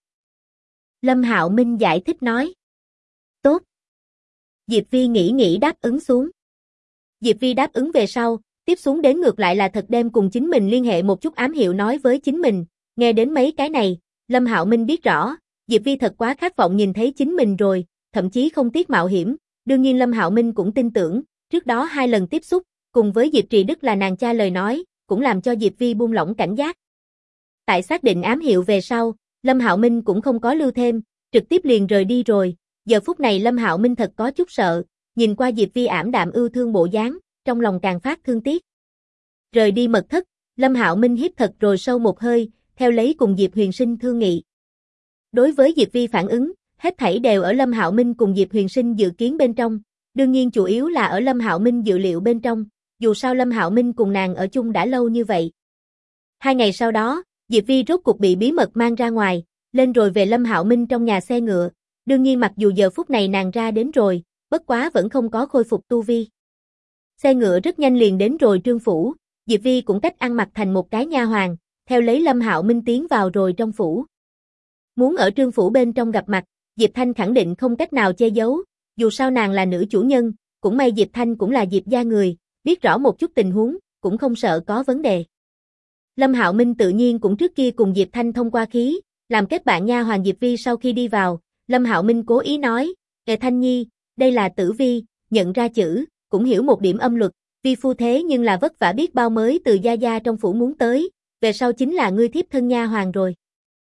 Lâm Hạo Minh giải thích nói. Tốt. Diệp Vi nghĩ đáp ứng xuống. Diệp Vi đáp ứng về sau, tiếp xuống đến ngược lại là thật đem cùng chính mình liên hệ một chút ám hiệu nói với chính mình, nghe đến mấy cái này, Lâm Hạo Minh biết rõ, Diệp Vi thật quá khát vọng nhìn thấy chính mình rồi, thậm chí không tiếc mạo hiểm, đương nhiên Lâm Hạo Minh cũng tin tưởng, trước đó 2 lần tiếp xúc, cùng với Diệp Trì Đức là nàng cha lời nói, cũng làm cho Diệp Vi buông lỏng cảnh giác. Tại xác định ám hiệu về sau, Lâm Hạo Minh cũng không có lưu thêm, trực tiếp liền rời đi rồi, giờ phút này Lâm Hạo Minh thật có chút sợ, nhìn qua Diệp Vi ảm đạm ưu thương bộ dáng, trong lòng càng phát thương tiếc. Rời đi mật thất, Lâm Hạo Minh hít thật rồi sâu một hơi, theo lấy cùng Diệp Huyền Sinh thương nghị. Đối với Diệp Vi phản ứng, hết thảy đều ở Lâm Hạo Minh cùng Diệp Huyền Sinh dự kiến bên trong, đương nhiên chủ yếu là ở Lâm Hạo Minh dự liệu bên trong, dù sao Lâm Hạo Minh cùng nàng ở chung đã lâu như vậy. 2 ngày sau đó, Diệp Vi rốt cục bị bí mật mang ra ngoài, lên rồi về Lâm Hạo Minh trong nhà xe ngựa, đương nhiên mặc dù giờ phút này nàng ra đến rồi, bất quá vẫn không có khôi phục tu vi. Xe ngựa rất nhanh liền đến rồi Trương phủ, Diệp Vi cũng cách ăn mặc thành một cái nha hoàn, theo lấy Lâm Hạo Minh tiến vào rồi trong phủ. Muốn ở Trương phủ bên trong gặp mặt, Diệp Thanh khẳng định không cách nào che giấu, dù sao nàng là nữ chủ nhân, cũng may Diệp Thanh cũng là Diệp gia người, biết rõ một chút tình huống, cũng không sợ có vấn đề. Lâm Hạo Minh tự nhiên cũng trước kia cùng Diệp Thanh thông qua khí, làm kết bạn nha hoàn Diệp Vi sau khi đi vào, Lâm Hạo Minh cố ý nói, Thanh Nhi, đây là Tử Vi, nhận ra chữ, cũng hiểu một điểm âm luật, vi phu thế nhưng là vất vả biết bao mới từ Gia Gia trong phủ muốn tới, về sau chính là ngươi thiếp thân nha hoàn rồi.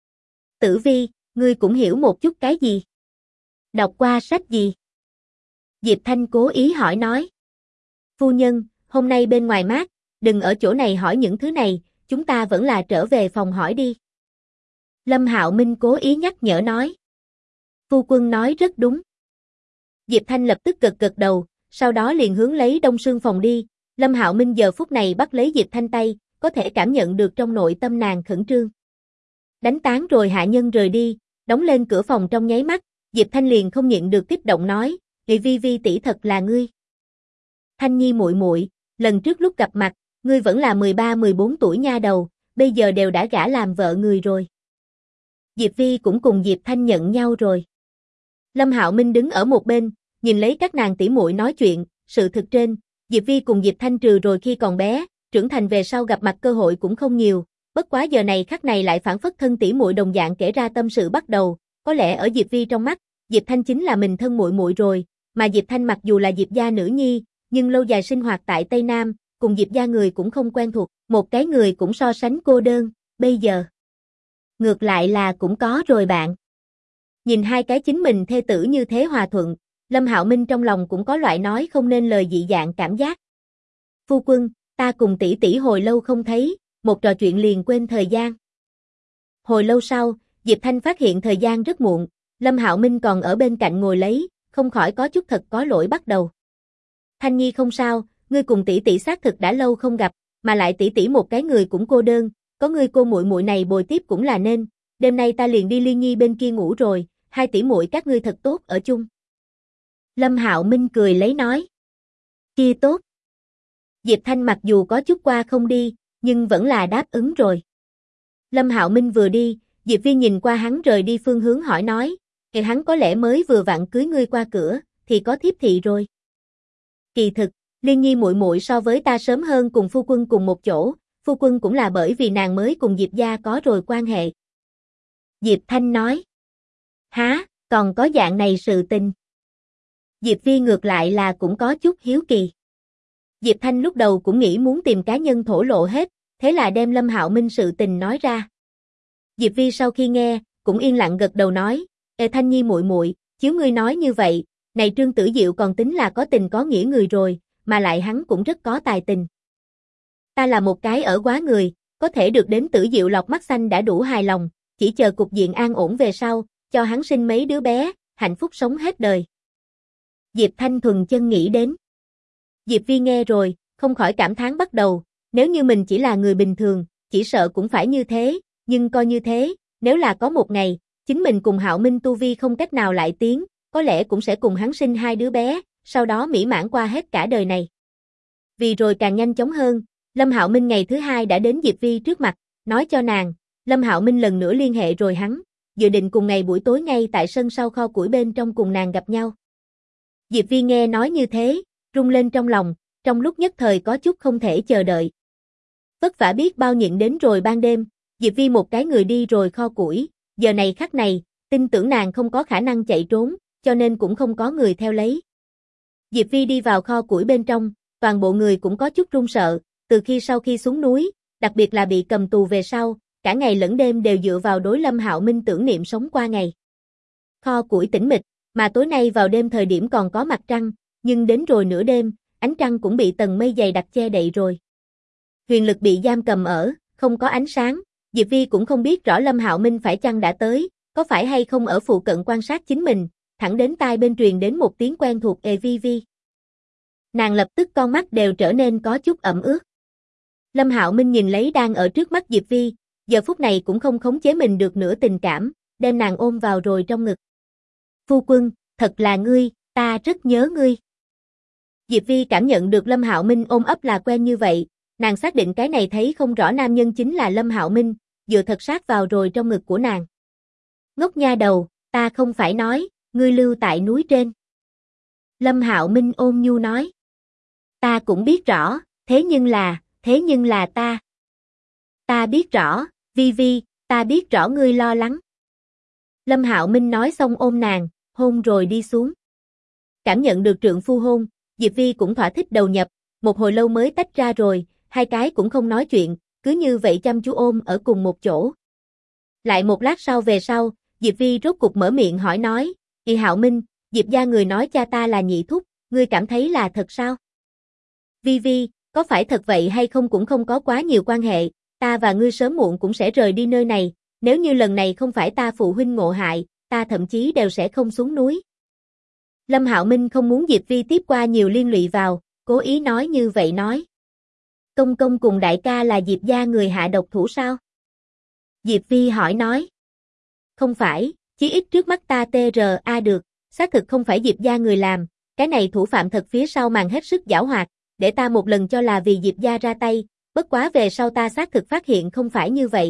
Tử Vi, ngươi cũng hiểu một chút cái gì? Đọc qua sách gì? Diệp Thanh cố ý hỏi nói. Phu nhân, hôm nay bên ngoài mát, đừng ở chỗ này hỏi những thứ này, chúng ta vẫn là trở về phòng hỏi đi. Lâm Hạo Minh cố ý nhắc nhở nói. Phu quân nói rất đúng. Diệp Thanh lập tức gật đầu, sau đó liền hướng lấy Đông Sương phòng đi. Lâm Hạo Minh giờ phút này bắt lấy Diệp Thanh tay, có thể cảm nhận được trong nội tâm nàng khẩn trương. Đánh tán rồi hạ nhân rời đi, đóng lên cửa phòng trong nháy mắt, Diệp Thanh liền không nhịn được kích động nói, Vi Vi tỷ thật là ngươi. Thanh Nhi muội muội, lần trước lúc gặp mặt, ngươi vẫn là 13-14 tuổi nha đầu, bây giờ đều đã gả làm vợ người rồi. Diệp Vi cũng cùng Diệp Thanh nhận nhau rồi. Lâm Hạo Minh đứng ở một bên, nhìn lấy các nàng tỷ muội nói chuyện, sự thực trên, Diệp Vi cùng Diệp Thanh trừ rồi khi còn bé, trưởng thành về sau gặp mặt cơ hội cũng không nhiều, bất quá giờ này khắc này lại phản phất thân tỷ muội đồng dạng kể ra tâm sự bắt đầu, có lẽ ở Diệp Vi trong mắt, Diệp Thanh chính là mình thân muội muội rồi, mà Diệp Thanh mặc dù là Diệp gia nữ nhi, nhưng lâu dài sinh hoạt tại Tây Nam, cùng Diệp gia người cũng không quen thuộc, một cái người cũng so sánh cô đơn, bây giờ ngược lại là cũng có rồi bạn. Nhìn hai cái chính mình thê tử như thế hòa thuận, Lâm Hạo Minh trong lòng cũng có loại nói không nên lời dị dạng cảm giác. Phu quân, ta cùng tỷ tỷ hồi lâu không thấy, một trò chuyện liền quên thời gian. Hồi lâu sau, Diệp Thanh phát hiện thời gian rất muộn, Lâm Hạo Minh còn ở bên cạnh ngồi lấy, không khỏi có chút thật có lỗi bắt đầu. Thanh Nhi không sao, ngươi cùng tỷ tỷ xác thực đã lâu không gặp, mà lại tỷ tỷ một cái người cũng cô đơn, có ngươi cô muội muội này bồi tiếp cũng là nên, đêm nay ta liền đi Liên Nhi bên kia ngủ rồi, hai tỷ muội các ngươi thật tốt ở chung. Lâm Hạo Minh cười lấy nói. Kia tốt. Diệp Thanh mặc dù có chút qua không đi, nhưng vẫn là đáp ứng rồi. Lâm Hạo Minh vừa đi, Diệp Vi nhìn qua hắn rời đi phương hướng hỏi nói, hắn có lẽ mới vừa vặn cưới ngươi qua cửa, thì có thiếp thị rồi. Kỳ thực, Liên Nhi muội muội so với ta sớm hơn cùng phu quân cùng một chỗ, phu quân cũng là bởi vì nàng mới cùng Diệp gia có rồi quan hệ. Diệp Thanh nói. Hả, còn có dạng này sự tình. Diệp Vi ngược lại là cũng có chút hiếu kỳ. Diệp Thanh lúc đầu cũng nghĩ muốn tìm cá nhân thổ lộ hết, thế là đem Lâm Hạo Minh sự tình nói ra. Diệp Vi sau khi nghe, cũng yên lặng gật đầu nói, Thanh Nhi muội muội, chiếu ngươi nói như vậy, này Trương Tử Diệu còn tính là có tình có nghĩa người rồi, mà lại hắn cũng rất có tài tình. Ta là một cái ở quá người, có thể được đến Tử Diệu lọc mắt xanh đã đủ hài lòng, chỉ chờ cục diện an ổn về sau, cho hắn sinh mấy đứa bé, hạnh phúc sống hết đời. Diệp Thanh thuần chân nghĩ đến. Diệp Vi nghe rồi, không khỏi cảm thán bắt đầu, nếu như mình chỉ là người bình thường, chỉ sợ cũng phải như thế, nhưng coi như thế, nếu là có một ngày, chính mình cùng Hạo Minh tu vi không cách nào lại tiến, có lẽ cũng sẽ cùng hắn sinh hai đứa bé, sau đó mỹ mãn qua hết cả đời này. Vì rồi càng nhanh chóng hơn, Lâm Hạo Minh ngày thứ hai đã đến Diệp Vi trước mặt, nói cho nàng, Lâm Hạo Minh lần nữa liên hệ rồi hắn, dự định cùng ngày buổi tối ngay tại sân sau kho củi bên trong cùng nàng gặp nhau. Diệp Vi nghe nói như thế, rung lên trong lòng, trong lúc nhất thời có chút không thể chờ đợi. Vất vả biết bao nhịn đến rồi ban đêm, Diệp Vi một cái người đi rồi kho củi, giờ này khắc này, tin tưởng nàng không có khả năng chạy trốn, cho nên cũng không có người theo lấy. Diệp Vi đi vào kho củi bên trong, toàn bộ người cũng có chút run sợ, từ khi sau khi xuống núi, đặc biệt là bị cầm tù về sau, cả ngày lẫn đêm đều dựa vào đối Lâm Hạo Minh tưởng niệm sống qua ngày. Kho củi tĩnh mịch, mà tối nay vào đêm thời điểm còn có mặt trăng, nhưng đến rồi nửa đêm, ánh trăng cũng bị tầng mây dày đặc che đậy rồi. Huyền lực bị giam cầm ở, không có ánh sáng, Diệp Vi cũng không biết rõ Lâm Hạo Minh phải chăng đã tới, có phải hay không ở phụ cận quan sát chính mình, thẳng đến tai bên truyền đến một tiếng quen thuộc Vi Vi. Nàng lập tức con mắt đều trở nên có chút ẩm ướt. Lâm Hạo Minh nhìn lấy đang ở trước mắt Diệp Vi, giờ phút này cũng không khống chế mình được nửa tình cảm, đem nàng ôm vào rồi trong ngực. Phu quân, thật là ngươi, ta rất nhớ ngươi. Diệp Vi cảm nhận được Lâm Hạo Minh ôm ấp là quen như vậy, nàng xác định cái này thấy không rõ nam nhân chính là Lâm Hạo Minh, dựa thật sát vào rồi trong ngực của nàng. Ngốc nha đầu, ta không phải nói, ngươi lưu tại núi trên. Lâm Hạo Minh ôn nhu nói. Ta cũng biết rõ, thế nhưng là ta. Ta biết rõ, Vi Vi, ta biết rõ ngươi lo lắng. Lâm Hạo Minh nói xong ôm nàng, hôn rồi đi xuống. Cảm nhận được trượng phu hôn, Diệp Vi cũng thỏa thích đầu nhập, một hồi lâu mới tách ra rồi, hai cái cũng không nói chuyện, cứ như vậy chăm chú ôm ở cùng một chỗ. Lại một lát sau về sau, Diệp Vi rốt cục mở miệng hỏi nói, Hạo Minh, Diệp gia người nói cha ta là nhị thúc, ngươi cảm thấy là thật sao? Vi Vi, có phải thật vậy hay không cũng không có quá nhiều quan hệ, ta và ngươi sớm muộn cũng sẽ rời đi nơi này, nếu như lần này không phải ta phụ huynh ngộ hại, ta thậm chí đều sẽ không xuống núi. Lâm Hạo Minh không muốn Diệp Vi tiếp qua nhiều liên lụy vào, cố ý nói như vậy nói. Công công cùng đại ca là Diệp gia người hạ độc thủ sao? Diệp Vi hỏi nói. Không phải, chí ít trước mắt ta TRA được, xác thực không phải Diệp gia người làm, cái này thủ phạm thật phía sau màn hết sức giảo hoạt, để ta một lần cho là vì Diệp gia ra tay, bất quá về sau ta xác thực phát hiện không phải như vậy.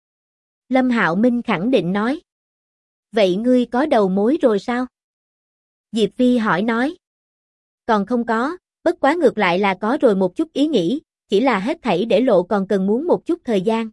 Lâm Hạo Minh khẳng định nói. Vậy ngươi có đầu mối rồi sao? Diệp Vi hỏi nói. Còn không có, bất quá ngược lại là có rồi một chút ý nghĩ, chỉ là hết thảy để lộ còn cần muốn một chút thời gian.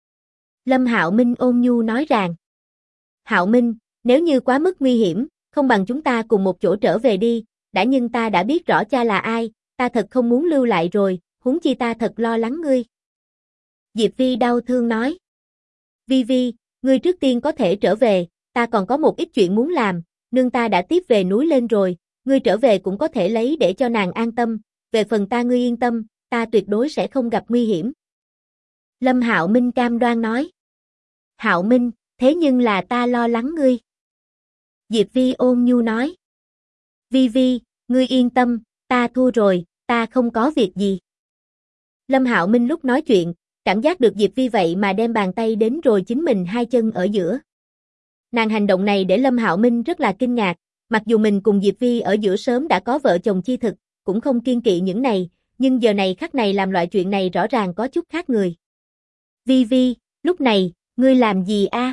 Lâm Hạo Minh ôn nhu nói rằng. Hạo Minh, nếu như quá mức nguy hiểm, không bằng chúng ta cùng một chỗ trở về đi, nhưng ta đã biết rõ cha là ai, ta thật không muốn lưu lại rồi, huống chi ta thật lo lắng ngươi. Diệp Vi đau thương nói. Vi Vi, ngươi trước tiên có thể trở về, ta còn có một ít chuyện muốn làm, nương ta đã tiếp về núi lên rồi, ngươi trở về cũng có thể lấy để cho nàng an tâm, về phần ta ngươi yên tâm, ta tuyệt đối sẽ không gặp nguy hiểm. Lâm Hạo Minh cam đoan nói. Hạo Minh, thế nhưng là ta lo lắng ngươi. Diệp Vi ôn nhu nói. Vi Vi, ngươi yên tâm, ta thua rồi, ta không có việc gì. Lâm Hạo Minh lúc nói chuyện, cảm giác được Diệp Vi vậy mà đem bàn tay đến rồi chính mình hai chân ở giữa. Nàng hành động này để Lâm Hạo Minh rất là kinh ngạc, mặc dù mình cùng Diệp Vi ở giữa sớm đã có vợ chồng chi thực, cũng không kiêng kỵ những này, nhưng giờ này khắc này làm loại chuyện này rõ ràng có chút khác người. Vi Vi, lúc này, ngươi làm gì a?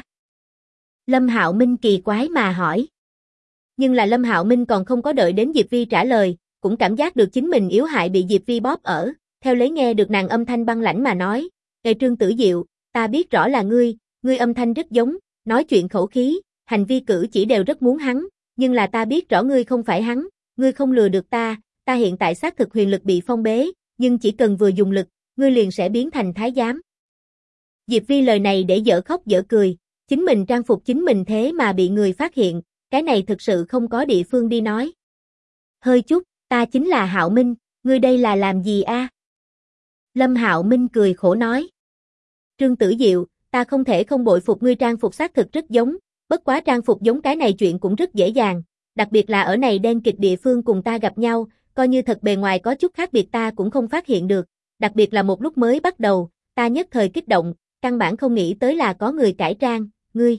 Lâm Hạo Minh kỳ quái mà hỏi. Nhưng là Lâm Hạo Minh còn không có đợi đến Diệp Vi trả lời, cũng cảm giác được chính mình yếu hại bị Diệp Vi bóp ở, theo lấy nghe được nàng âm thanh băng lãnh mà nói, Trương Tử Diệu, ta biết rõ là ngươi âm thanh rất giống, nói chuyện khẩu khí, hành vi cử chỉ đều rất muốn hắn, nhưng là ta biết rõ ngươi không phải hắn, ngươi không lừa được ta hiện tại xác thực huyền lực bị phong bế, nhưng chỉ cần vừa dùng lực, ngươi liền sẽ biến thành thái giám. Diệp Vi lời này để dở khóc dở cười, chính mình trang phục chính mình thế mà bị người phát hiện, cái này thực sự không có địa phương đi nói. Hơi chút, ta chính là Hạo Minh, ngươi đây là làm gì a? Lâm Hạo Minh cười khổ nói. Trương Tử Diệu, ta không thể không bội phục ngươi trang phục xác thực rất giống, bất quá trang phục giống cái này chuyện cũng rất dễ dàng, đặc biệt là ở này đen kịt địa phương cùng ta gặp nhau, coi như thật bề ngoài có chút khác biệt ta cũng không phát hiện được, đặc biệt là một lúc mới bắt đầu, ta nhất thời kích động, căn bản không nghĩ tới là có người cải trang,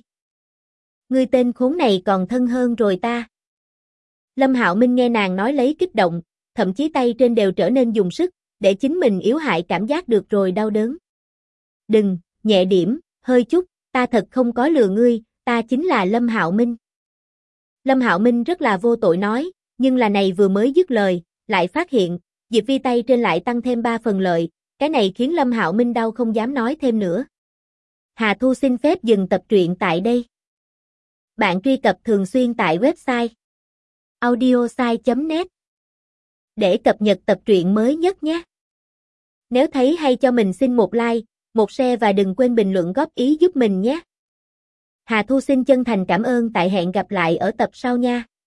ngươi tên khốn này còn thân hơn rồi ta. Lâm Hạo Minh nghe nàng nói lấy kích động, thậm chí tay trên đều trở nên dùng sức, để chính mình yếu hại cảm giác được rồi đau đớn. Đừng, nhẹ điểm, hơi chút, ta thật không có lừa ngươi, ta chính là Lâm Hạo Minh. Lâm Hạo Minh rất là vô tội nói, nhưng là này vừa mới dứt lời, lại phát hiện, Diệp Vi tay trên lại tăng thêm 3 phần lợi, cái này khiến Lâm Hạo Minh đau không dám nói thêm nữa. Hà Thu xin phép dừng tập truyện tại đây. Bạn truy cập thường xuyên tại website audiosai.net để cập nhật tập truyện mới nhất nhé. Nếu thấy hay cho mình xin một like, một share và đừng quên bình luận góp ý giúp mình nhé. Hà Thu xin chân thành cảm ơn, tại hẹn gặp lại ở tập sau nha.